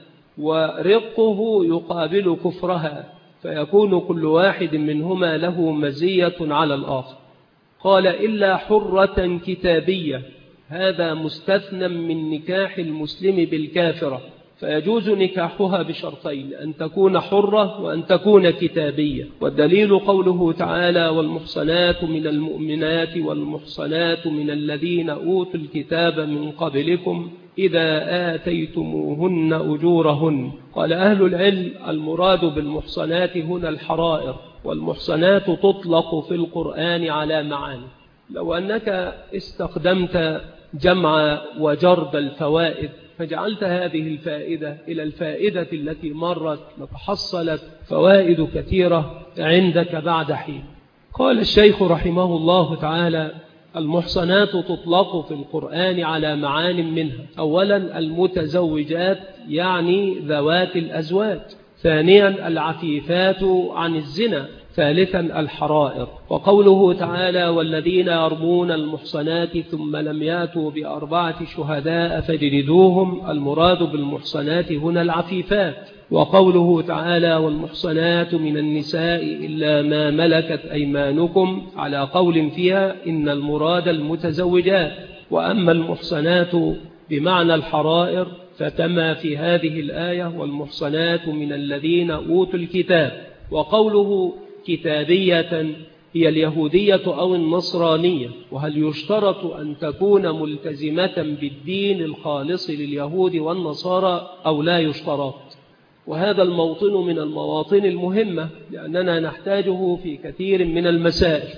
ورقه يقابل كفرها، فيكون كل واحد منهما له مزية على الآخر. قال إلا حرة كتابية، هذا مستثنى من نكاح المسلم بالكافرة، فيجوز نكاحها بشرطين، أن تكون حرة وأن تكون كتابية. والدليل قوله تعالى والمحصنات من المؤمنات والمحصنات من الذين أوتوا الكتاب من قبلكم إذا آتيتموهن أجورهن. قال أهل العلم المراد بالمحصنات هنا الحرائر، والمحصنات تطلق في القرآن على معاني. لو أنك استخدمت جمع وجرد الفوائد فجعلت هذه الفائدة إلى الفائدة التي مرت لتحصلت فوائد كثيرة عندك بعد حين. قال الشيخ رحمه الله تعالى المحصنات تطلق في القرآن على معان منها، أولا المتزوجات يعني ذوات الأزواج، ثانيا العفيفات عن الزنا، ثالثا الحرائر. وقوله تعالى والذين يرمون المحصنات ثم لم ياتوا ب4 شهداء فاجلدوهم، المراد بالمحصنات هنا العفيفات. وقوله تعالى والمحصنات من النساء إلا ما ملكت أيمانكم، على قول فيها إن المراد المتزوجات. وأما المحصنات بمعنى الحرائر فكما في هذه الآية والمحصنات من الذين أوتوا الكتاب. وقوله كتابية هي اليهودية أو النصرانية. وهل يشترط أن تكون ملتزمة بالدين الخالص لليهود والنصارى أو لا يشترط؟ وهذا الموطن من المواطن المهمة لأننا نحتاجه في كثير من المسائل.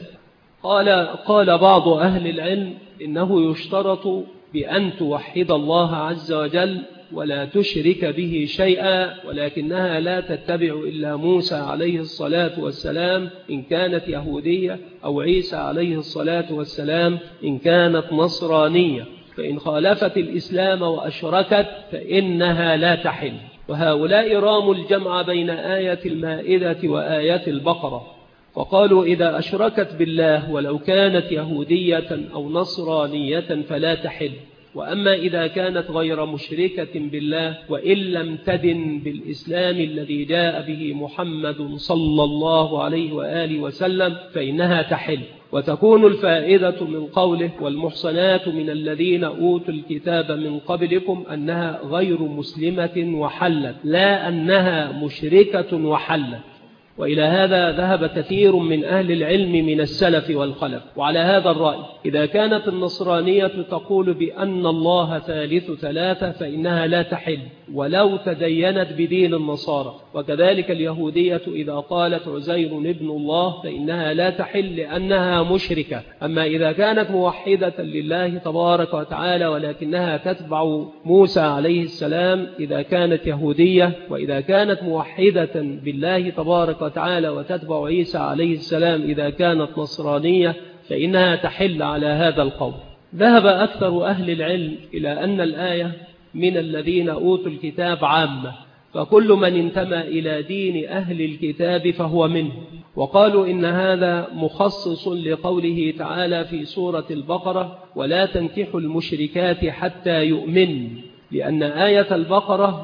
قال بعض أهل العلم إنه يشترط بأن توحد الله عز وجل ولا تشرك به شيئا، ولكنها لا تتبع إلا موسى عليه الصلاة والسلام إن كانت يهودية، أو عيسى عليه الصلاة والسلام إن كانت نصرانية. فإن خالفت الإسلام وأشركت فإنها لا تحل. وهؤلاء راموا الجمع بين آية المائدة وآية البقرة، فقالوا إذا أشركت بالله ولو كانت يهودية أو نصرانية فلا تحل، وأما إذا كانت غير مشركة بالله وإن لم تدن بالإسلام الذي جاء به محمد صلى الله عليه وآله وسلم فإنها تحل. وتكون الفائدة من قوله والمحصنات من الذين أوتوا الكتاب من قبلكم أنها غير مسلمة وحلت، لا أنها مشركة وحلت. وإلى هذا ذهب كثير من أهل العلم من السلف والخلف. وعلى هذا الرأي إذا كانت النصرانية تقول بأن الله ثالث ثلاثة فإنها لا تحل ولو تدينت بدين النصارى، وكذلك اليهودية إذا قالت عزير ابن الله فإنها لا تحل لأنها مشركة. أما إذا كانت موحدة لله تبارك وتعالى ولكنها تتبع موسى عليه السلام إذا كانت يهودية، وإذا كانت موحدة بالله تبارك وتعالى وتتبع عيسى عليه السلام إذا كانت نصرانية فإنها تحل على هذا القول. ذهب أكثر أهل العلم إلى أن الآية من الذين أوتوا الكتاب عامة، فكل من انتمى إلى دين أهل الكتاب فهو منه. وقالوا إن هذا مخصص لقوله تعالى في سورة البقرة ولا تنكحوا المشركات حتى يؤمن، لأن آية البقرة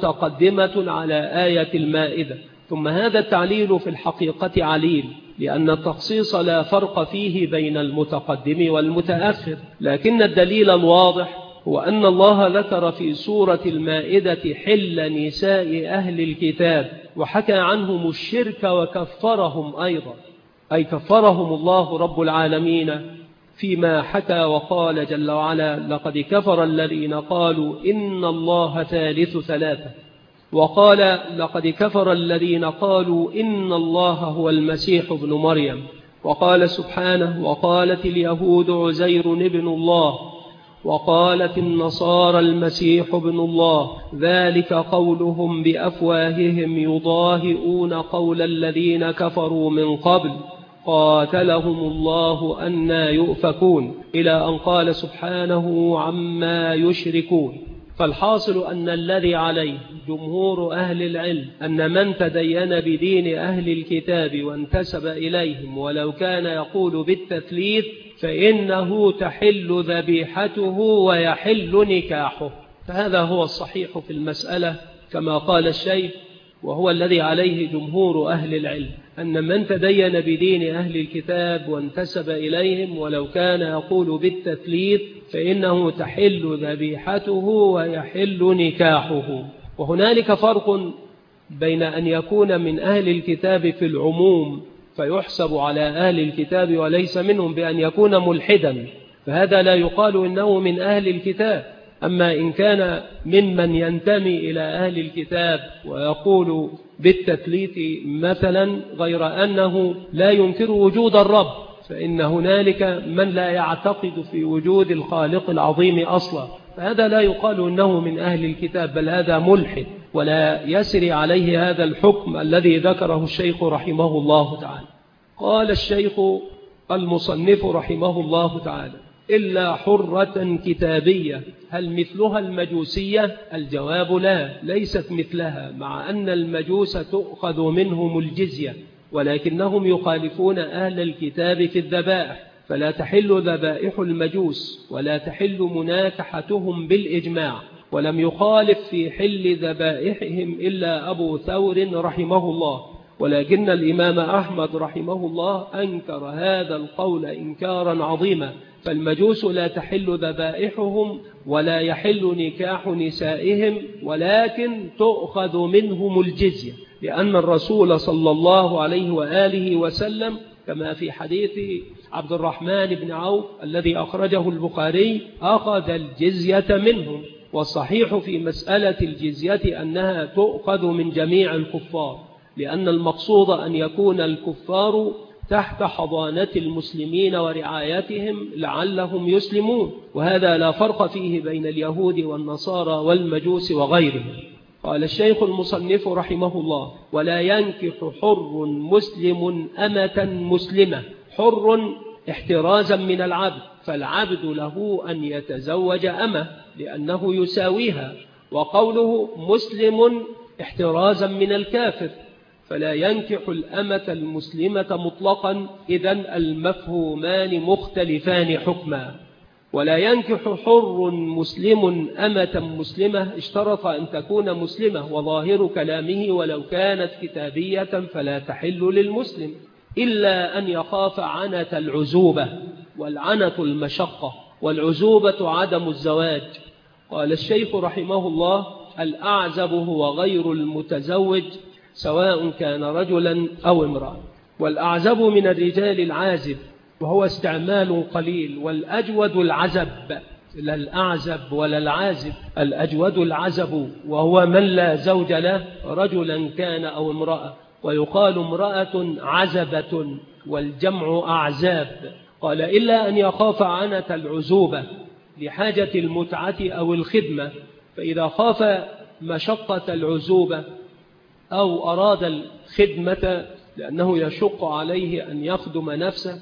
متقدمة على آية المائدة. ثم هذا التعليل في الحقيقة عليل، لأن التخصيص لا فرق فيه بين المتقدم والمتأخر، لكن الدليل الواضح هو أن الله ذكر في سورة المائدة حل نساء أهل الكتاب وحكى عنهم الشرك وكفرهم أيضا، أي كفرهم الله رب العالمين فيما حكى وقال جل وعلا لقد كفر الذين قالوا إن الله ثالث ثلاثة، وقال لقد كفر الذين قالوا إن الله هو المسيح ابن مريم، وقال سبحانه وقالت اليهود عزير ابن الله، وقالت النصارى المسيح ابن الله، ذلك قولهم بأفواههم يضاهئون قول الذين كفروا من قبل قاتلهم الله أنى يؤفكون، إلى أن قال سبحانه عما يشركون. فالحاصل أن الذي عليه جمهور أهل العلم أن من تدين بدين أهل الكتاب وانتسب إليهم ولو كان يقول بالتثليث فإنه تحل ذبيحته ويحل نكاحه. فهذا هو الصحيح في المسألة كما قال الشيخ، وهو الذي عليه جمهور أهل العلم، أن من تدين بدين أهل الكتاب وانتسب إليهم ولو كان يقول بالتثليث فإنه تحل ذبيحته ويحل نكاحه. وهنالك فرق بين أن يكون من أهل الكتاب في العموم فيحسب على أهل الكتاب وليس منهم بأن يكون ملحدا، فهذا لا يقال إنه من أهل الكتاب. أما إن كان ممن ينتمي إلى أهل الكتاب ويقول بالتثليث مثلا غير أنه لا ينكر وجود الرب، فإن هنالك من لا يعتقد في وجود الخالق العظيم أصلا، فهذا لا يقال إنه من أهل الكتاب، بل هذا ملحد ولا يسري عليه هذا الحكم الذي ذكره الشيخ رحمه الله تعالى. قال الشيخ المصنف رحمه الله تعالى إلا حرة كتابية، هل مثلها المجوسية؟ الجواب لا، ليست مثلها، مع أن المجوس تؤخذ منهم الجزية ولكنهم يخالفون أهل الكتاب في الذبائح، فلا تحل ذبائح المجوس ولا تحل مناكحتهم بالإجماع. ولم يخالف في حل ذبائحهم إلا أبو ثور رحمه الله، ولكن الإمام أحمد رحمه الله أنكر هذا القول إنكارا عظيما. فالمجوس لا تحل ذبائحهم ولا يحل نكاح نسائهم، ولكن تؤخذ منهم الجزية، لأن الرسول صلى الله عليه وآله وسلم كما في حديث عبد الرحمن بن عوف الذي أخرجه البخاري أخذ الجزية منهم. والصحيح في مسألة الجزية أنها تؤخذ من جميع الكفار، لأن المقصود أن يكون الكفار تحت حضانة المسلمين ورعايتهم لعلهم يسلمون، وهذا لا فرق فيه بين اليهود والنصارى والمجوس وغيرهم. قال الشيخ المصنف رحمه الله: ولا ينكح حر مسلم أمة مسلمة. حر احترازا من العبد، فالعبد له أن يتزوج أمة لأنه يساويها، وقوله مسلم احترازا من الكافر، فلا ينكح الأمة المسلمة مطلقا، إذن المفهومان مختلفان حكما. ولا ينكح حر مسلم أمة مسلمة، اشترط أن تكون مسلمة، وظاهر كلامه ولو كانت كتابية فلا تحل للمسلم، إلا أن يخاف عنة العزوبة، والعنة المشقة، والعزوبة عدم الزواج. قال الشيخ رحمه الله: الأعزب هو غير المتزوج سواء كان رجلا أو امرأة. والأعزب من الرجال العازب، وهو استعمال قليل، والأجود العزب، لا الأعزب ولا العازب، الأجود العزب، وهو من لا زوج له رجلا كان أو امرأة، ويقال امرأة عزبة، والجمع أعزاب. قال: إلا أن يخاف عنة العزوبة لحاجة المتعة أو الخدمة، فإذا خاف مشقة العزوبة أو أراد الخدمة لأنه يشق عليه أن يخدم نفسه،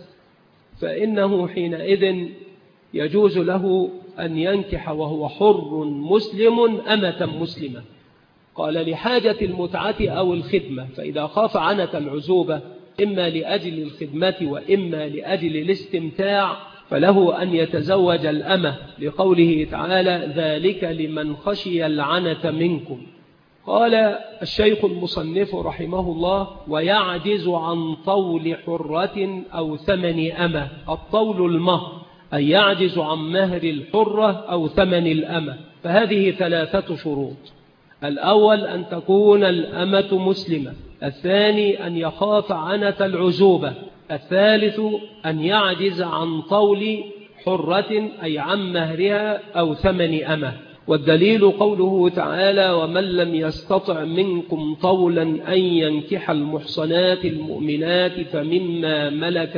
فإنه حينئذ يجوز له أن ينكح وهو حر مسلم أمة مسلمة. قال: لحاجة المتعة أو الخدمة، فإذا خاف عنة العزوبة إما لأجل الخدمة وإما لأجل الاستمتاع فله أن يتزوج الأمة، لقوله تعالى: ذلك لمن خشي العنة منكم. قال الشيخ المصنف رحمه الله: ويعجز عن طول حرة أو ثمن أمة. الطول المهر، أي يعجز عن مهر الحرة أو ثمن الأمة. فهذه 3 شروط: الأول أن تكون الأمة مسلمة، الثاني أن يخاف عنة العزوبة، الثالث أن يعجز عن طول حرة أي عن مهرها أو ثمن أمة. والدليل قوله تعالى: ومن لم يستطع منكم طولا أن ينكح المحصنات المؤمنات فمما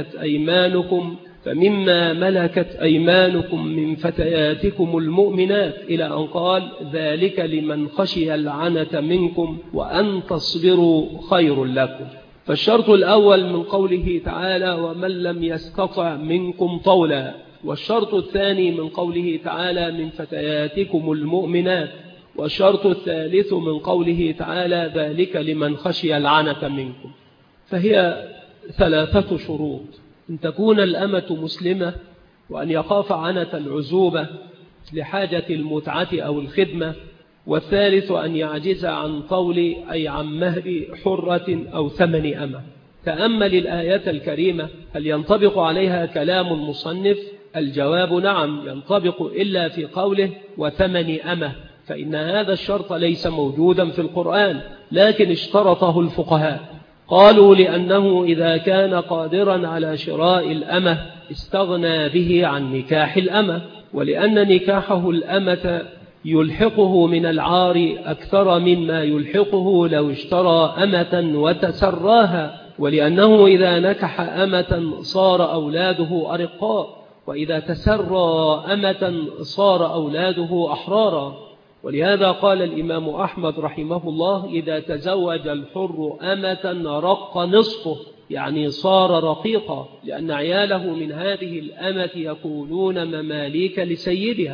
ملكت أيمانكم من فتياتكم المؤمنات، إلى أن قال: ذلك لمن خشي العنة منكم وأن تصبروا خير لكم. فالشرط الأول من قوله تعالى: ومن لم يستطع منكم طولا، والشرط الثاني من قوله تعالى: من فتياتكم المؤمنات، والشرط الثالث من قوله تعالى: ذلك لمن خشي العنة منكم. فهي 3 شروط: أن تكون الأمة مسلمة، وأن يخاف عنة العزوبة لحاجة المتعة أو الخدمة، والثالث أن يعجز عن طول أي عن مهر حرة أو ثمن أمة. تأمل الآية الكريمة، هل ينطبق عليها كلام المصنف؟ الجواب نعم ينطبق، إلا في قوله وثمن أمة، فإن هذا الشرط ليس موجودا في القرآن، لكن اشترطه الفقهاء. قالوا: لأنه إذا كان قادرا على شراء الأمة استغنى به عن نكاح الأمة، ولأن نكاحه الأمة يلحقه من العار أكثر مما يلحقه لو اشترى أمة وتسراها، ولأنه إذا نكح أمة صار أولاده أرقاء، وإذا تسرى أمة صار أولاده أحرارا. ولهذا قال الإمام أحمد رحمه الله: إذا تزوج الحر أمة رق نصفه، يعني صار رقيقا، لأن عياله من هذه الأمة يكونون مماليك لسيدها.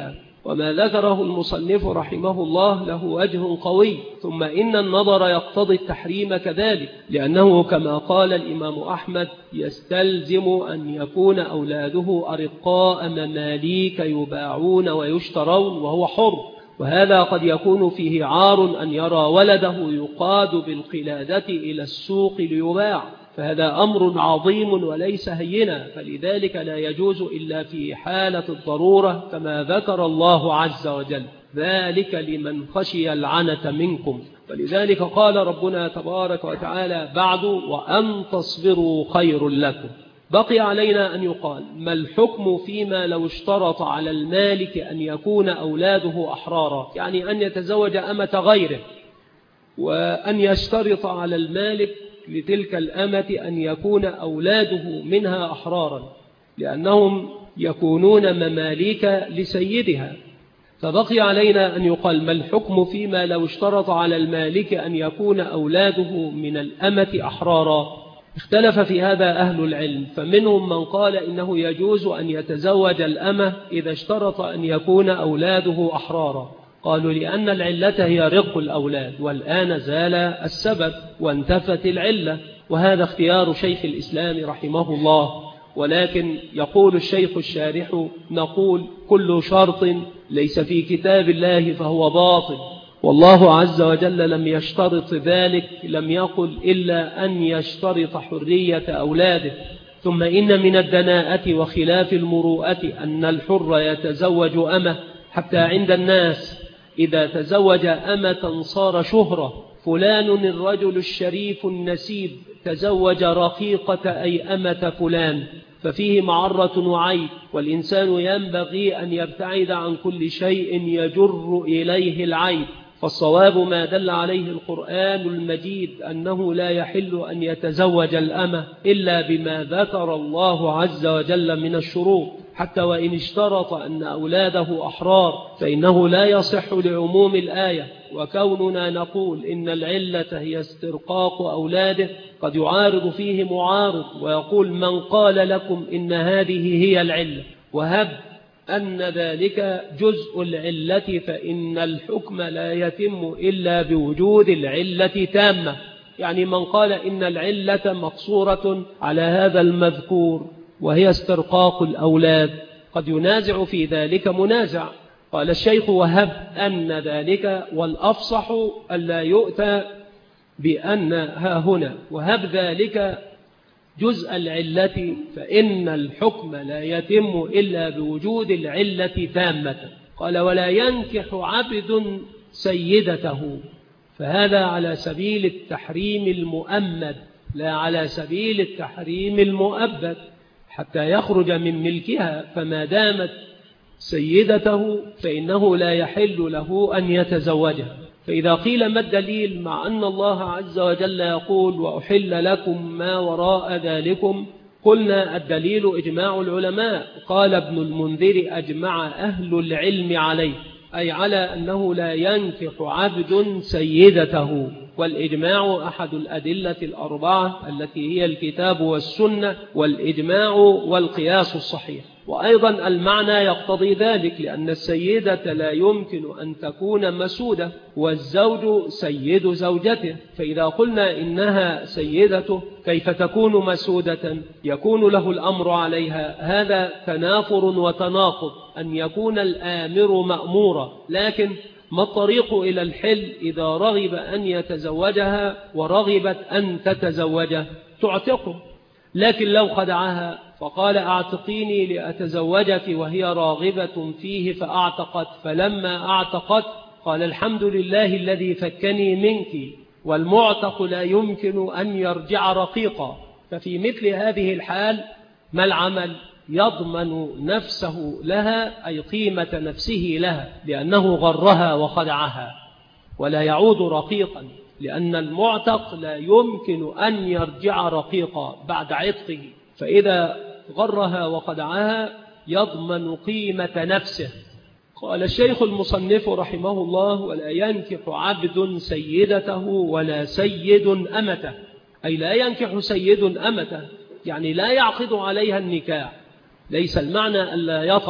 وما ذكره المصنف رحمه الله له وجه قوي. ثم إن النظر يقتضي التحريم كذلك، لأنه كما قال الإمام أحمد يستلزم أن يكون أولاده أرقاء مماليك يباعون ويشترون وهو حر، وهذا قد يكون فيه عار أن يرى ولده يقاد بالقلادة إلى السوق ليباع، فهذا أمر عظيم وليس هينا، فلذلك لا يجوز إلا في حالة الضرورة كما ذكر الله عز وجل: ذلك لمن خشي العنة منكم. ولذلك قال ربنا تبارك وتعالى بعد: وأن تصبروا خير لكم. بقي علينا أن يقال: ما الحكم فيما لو اشترط على المالك أن يكون أولاده أحرارا، يعني أن يتزوج أمة غيره، وأن يشترط على المالك لتلك الأمة أن يكون أولاده منها أحرارا، لأنهم يكونون مماليك لسيدها. فبقي علينا أن يقال: ما الحكم فيما لو اشترط على المالك أن يكون أولاده من الأمة أحرارا؟ اختلف في هذا أهل العلم، فمنهم من قال إنه يجوز أن يتزوج الأمة إذا اشترط أن يكون أولاده أحرارا. قالوا: لأن العلة هي رق الأولاد، والآن زال السبب وانتفت العلة، وهذا اختيار شيخ الإسلام رحمه الله. ولكن يقول الشيخ الشارح: نقول: كل شرط ليس في كتاب الله فهو باطل، والله عز وجل لم يشترط ذلك، لم يقل إلا أن يشترط حرية أولاده. ثم إن من الدناءة وخلاف المروءة أن الحر يتزوج أمه، حتى عند الناس إذا تزوج أمة صار شهرة: فلان الرجل الشريف النسيب تزوج رقيقة أي أمة فلان، ففيه معرة وعيب، والإنسان ينبغي أن يبتعد عن كل شيء يجر إليه العيب. فالصواب ما دل عليه القرآن المجيد أنه لا يحل أن يتزوج الأمة إلا بما ذكر الله عز وجل من الشروط، حتى وإن اشترط أن أولاده أحرار فإنه لا يصح لعموم الآية. وكوننا نقول إن العلة هي استرقاق أولاده قد يعارض فيه معارض ويقول: من قال لكم إن هذه هي العلة؟ وهب أن ذلك جزء العلة، فإن الحكم لا يتم إلا بوجود العلة تامة. يعني من قال إن العلة مقصورة على هذا المذكور وهي استرقاق الأولاد قد ينازع في ذلك منازع. قال الشيخ: وهب أن ذلك، والأفصح ألا يؤتى بأن ها هنا، وهب ذلك جزء العلة، فإن الحكم لا يتم إلا بوجود العلة تامة. قال: ولا ينكح عبد سيدته، فهذا على سبيل التحريم المؤمد لا على سبيل التحريم المؤبد، حتى يخرج من ملكها، فما دامت سيدته فإنه لا يحل له أن يتزوجها. فإذا قيل: ما الدليل مع أن الله عز وجل يقول: وأحل لكم ما وراء ذلكم؟ قلنا: الدليل إجماع العلماء. قال ابن المنذر: أجمع أهل العلم عليه، أي على أنه لا ينكح عبد سيدته. والإجماع أحد الأدلة الأربعة التي هي الكتاب والسنة والإجماع والقياس الصحيح. وأيضا المعنى يقتضي ذلك، لأن السيدة لا يمكن أن تكون مسودة، والزوج سيد زوجته، فإذا قلنا إنها سيدته كيف تكون مسودة؟ يكون له الأمر عليها. هذا تنافر وتناقض، أن يكون الآمر مأمورا. لكن ما الطريق إلى الحل إذا رغب أن يتزوجها ورغبت أن تتزوجه؟ تعتقه. لكن لو خدعها فقال: أعتقيني لأتزوجك وهي راغبة فيه فأعتقت، فلما أعتقت قال: الحمد لله الذي فكني منك، والمعتق لا يمكن أن يرجع رقيقا. ففي مثل هذه الحال ما العمل؟ يضمن نفسه لها، أي قيمة نفسه لها، لأنه غرها وخدعها، ولا يعود رقيقا، لأن المعتق لا يمكن أن يرجع رقيقا بعد عتقه، فإذا غرها وخدعها يضمن قيمة نفسه. قال الشيخ المصنف رحمه الله: ولا ينكح عبد سيدته ولا سيد أمته، أي لا ينكح سيد أمته، يعني لا يعقد عليها النكاح. ليس المعنى ألا يطأ،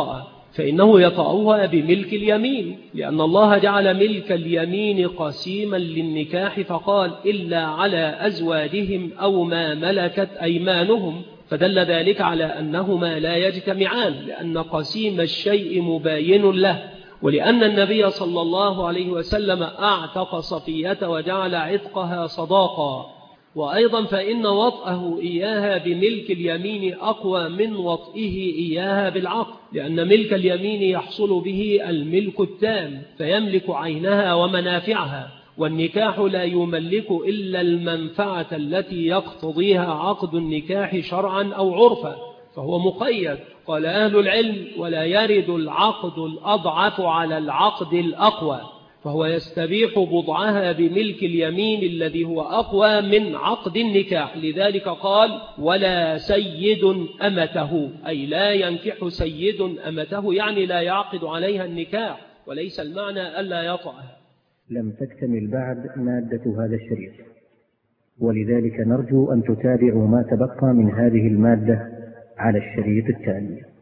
فإنه يطأها بملك اليمين، لأن الله جعل ملك اليمين قسيما للنكاح فقال إلا على أزواجهم أو ما ملكت أيمانهم، فدل ذلك على أنهما لا يجتمعان، لأن قسيم الشيء مباين له، ولأن النبي صلى الله عليه وسلم أعتق صفية وجعل عتقها صداقا. وأيضا فإن وطئه إياها بملك اليمين أقوى من وطئه إياها بالعقد، لأن ملك اليمين يحصل به الملك التام فيملك عينها ومنافعها، والنكاح لا يملك إلا المنفعة التي يقتضيها عقد النكاح شرعا أو عرفا، فهو مقيد. قال أهل العلم ولا يرد العقد الأضعف على العقد الأقوى، فهو يستبيح بضعها بملك اليمين الذي هو أقوى من عقد النكاح. لذلك قال ولا سيد أمته، أي لا ينكح سيد أمته، يعني لا يعقد عليها النكاح، وليس المعنى ألا يطأها. لم تكتمل بعد مادة هذا الشريط، ولذلك نرجو أن تتابعوا ما تبقى من هذه المادة على الشريط التالي.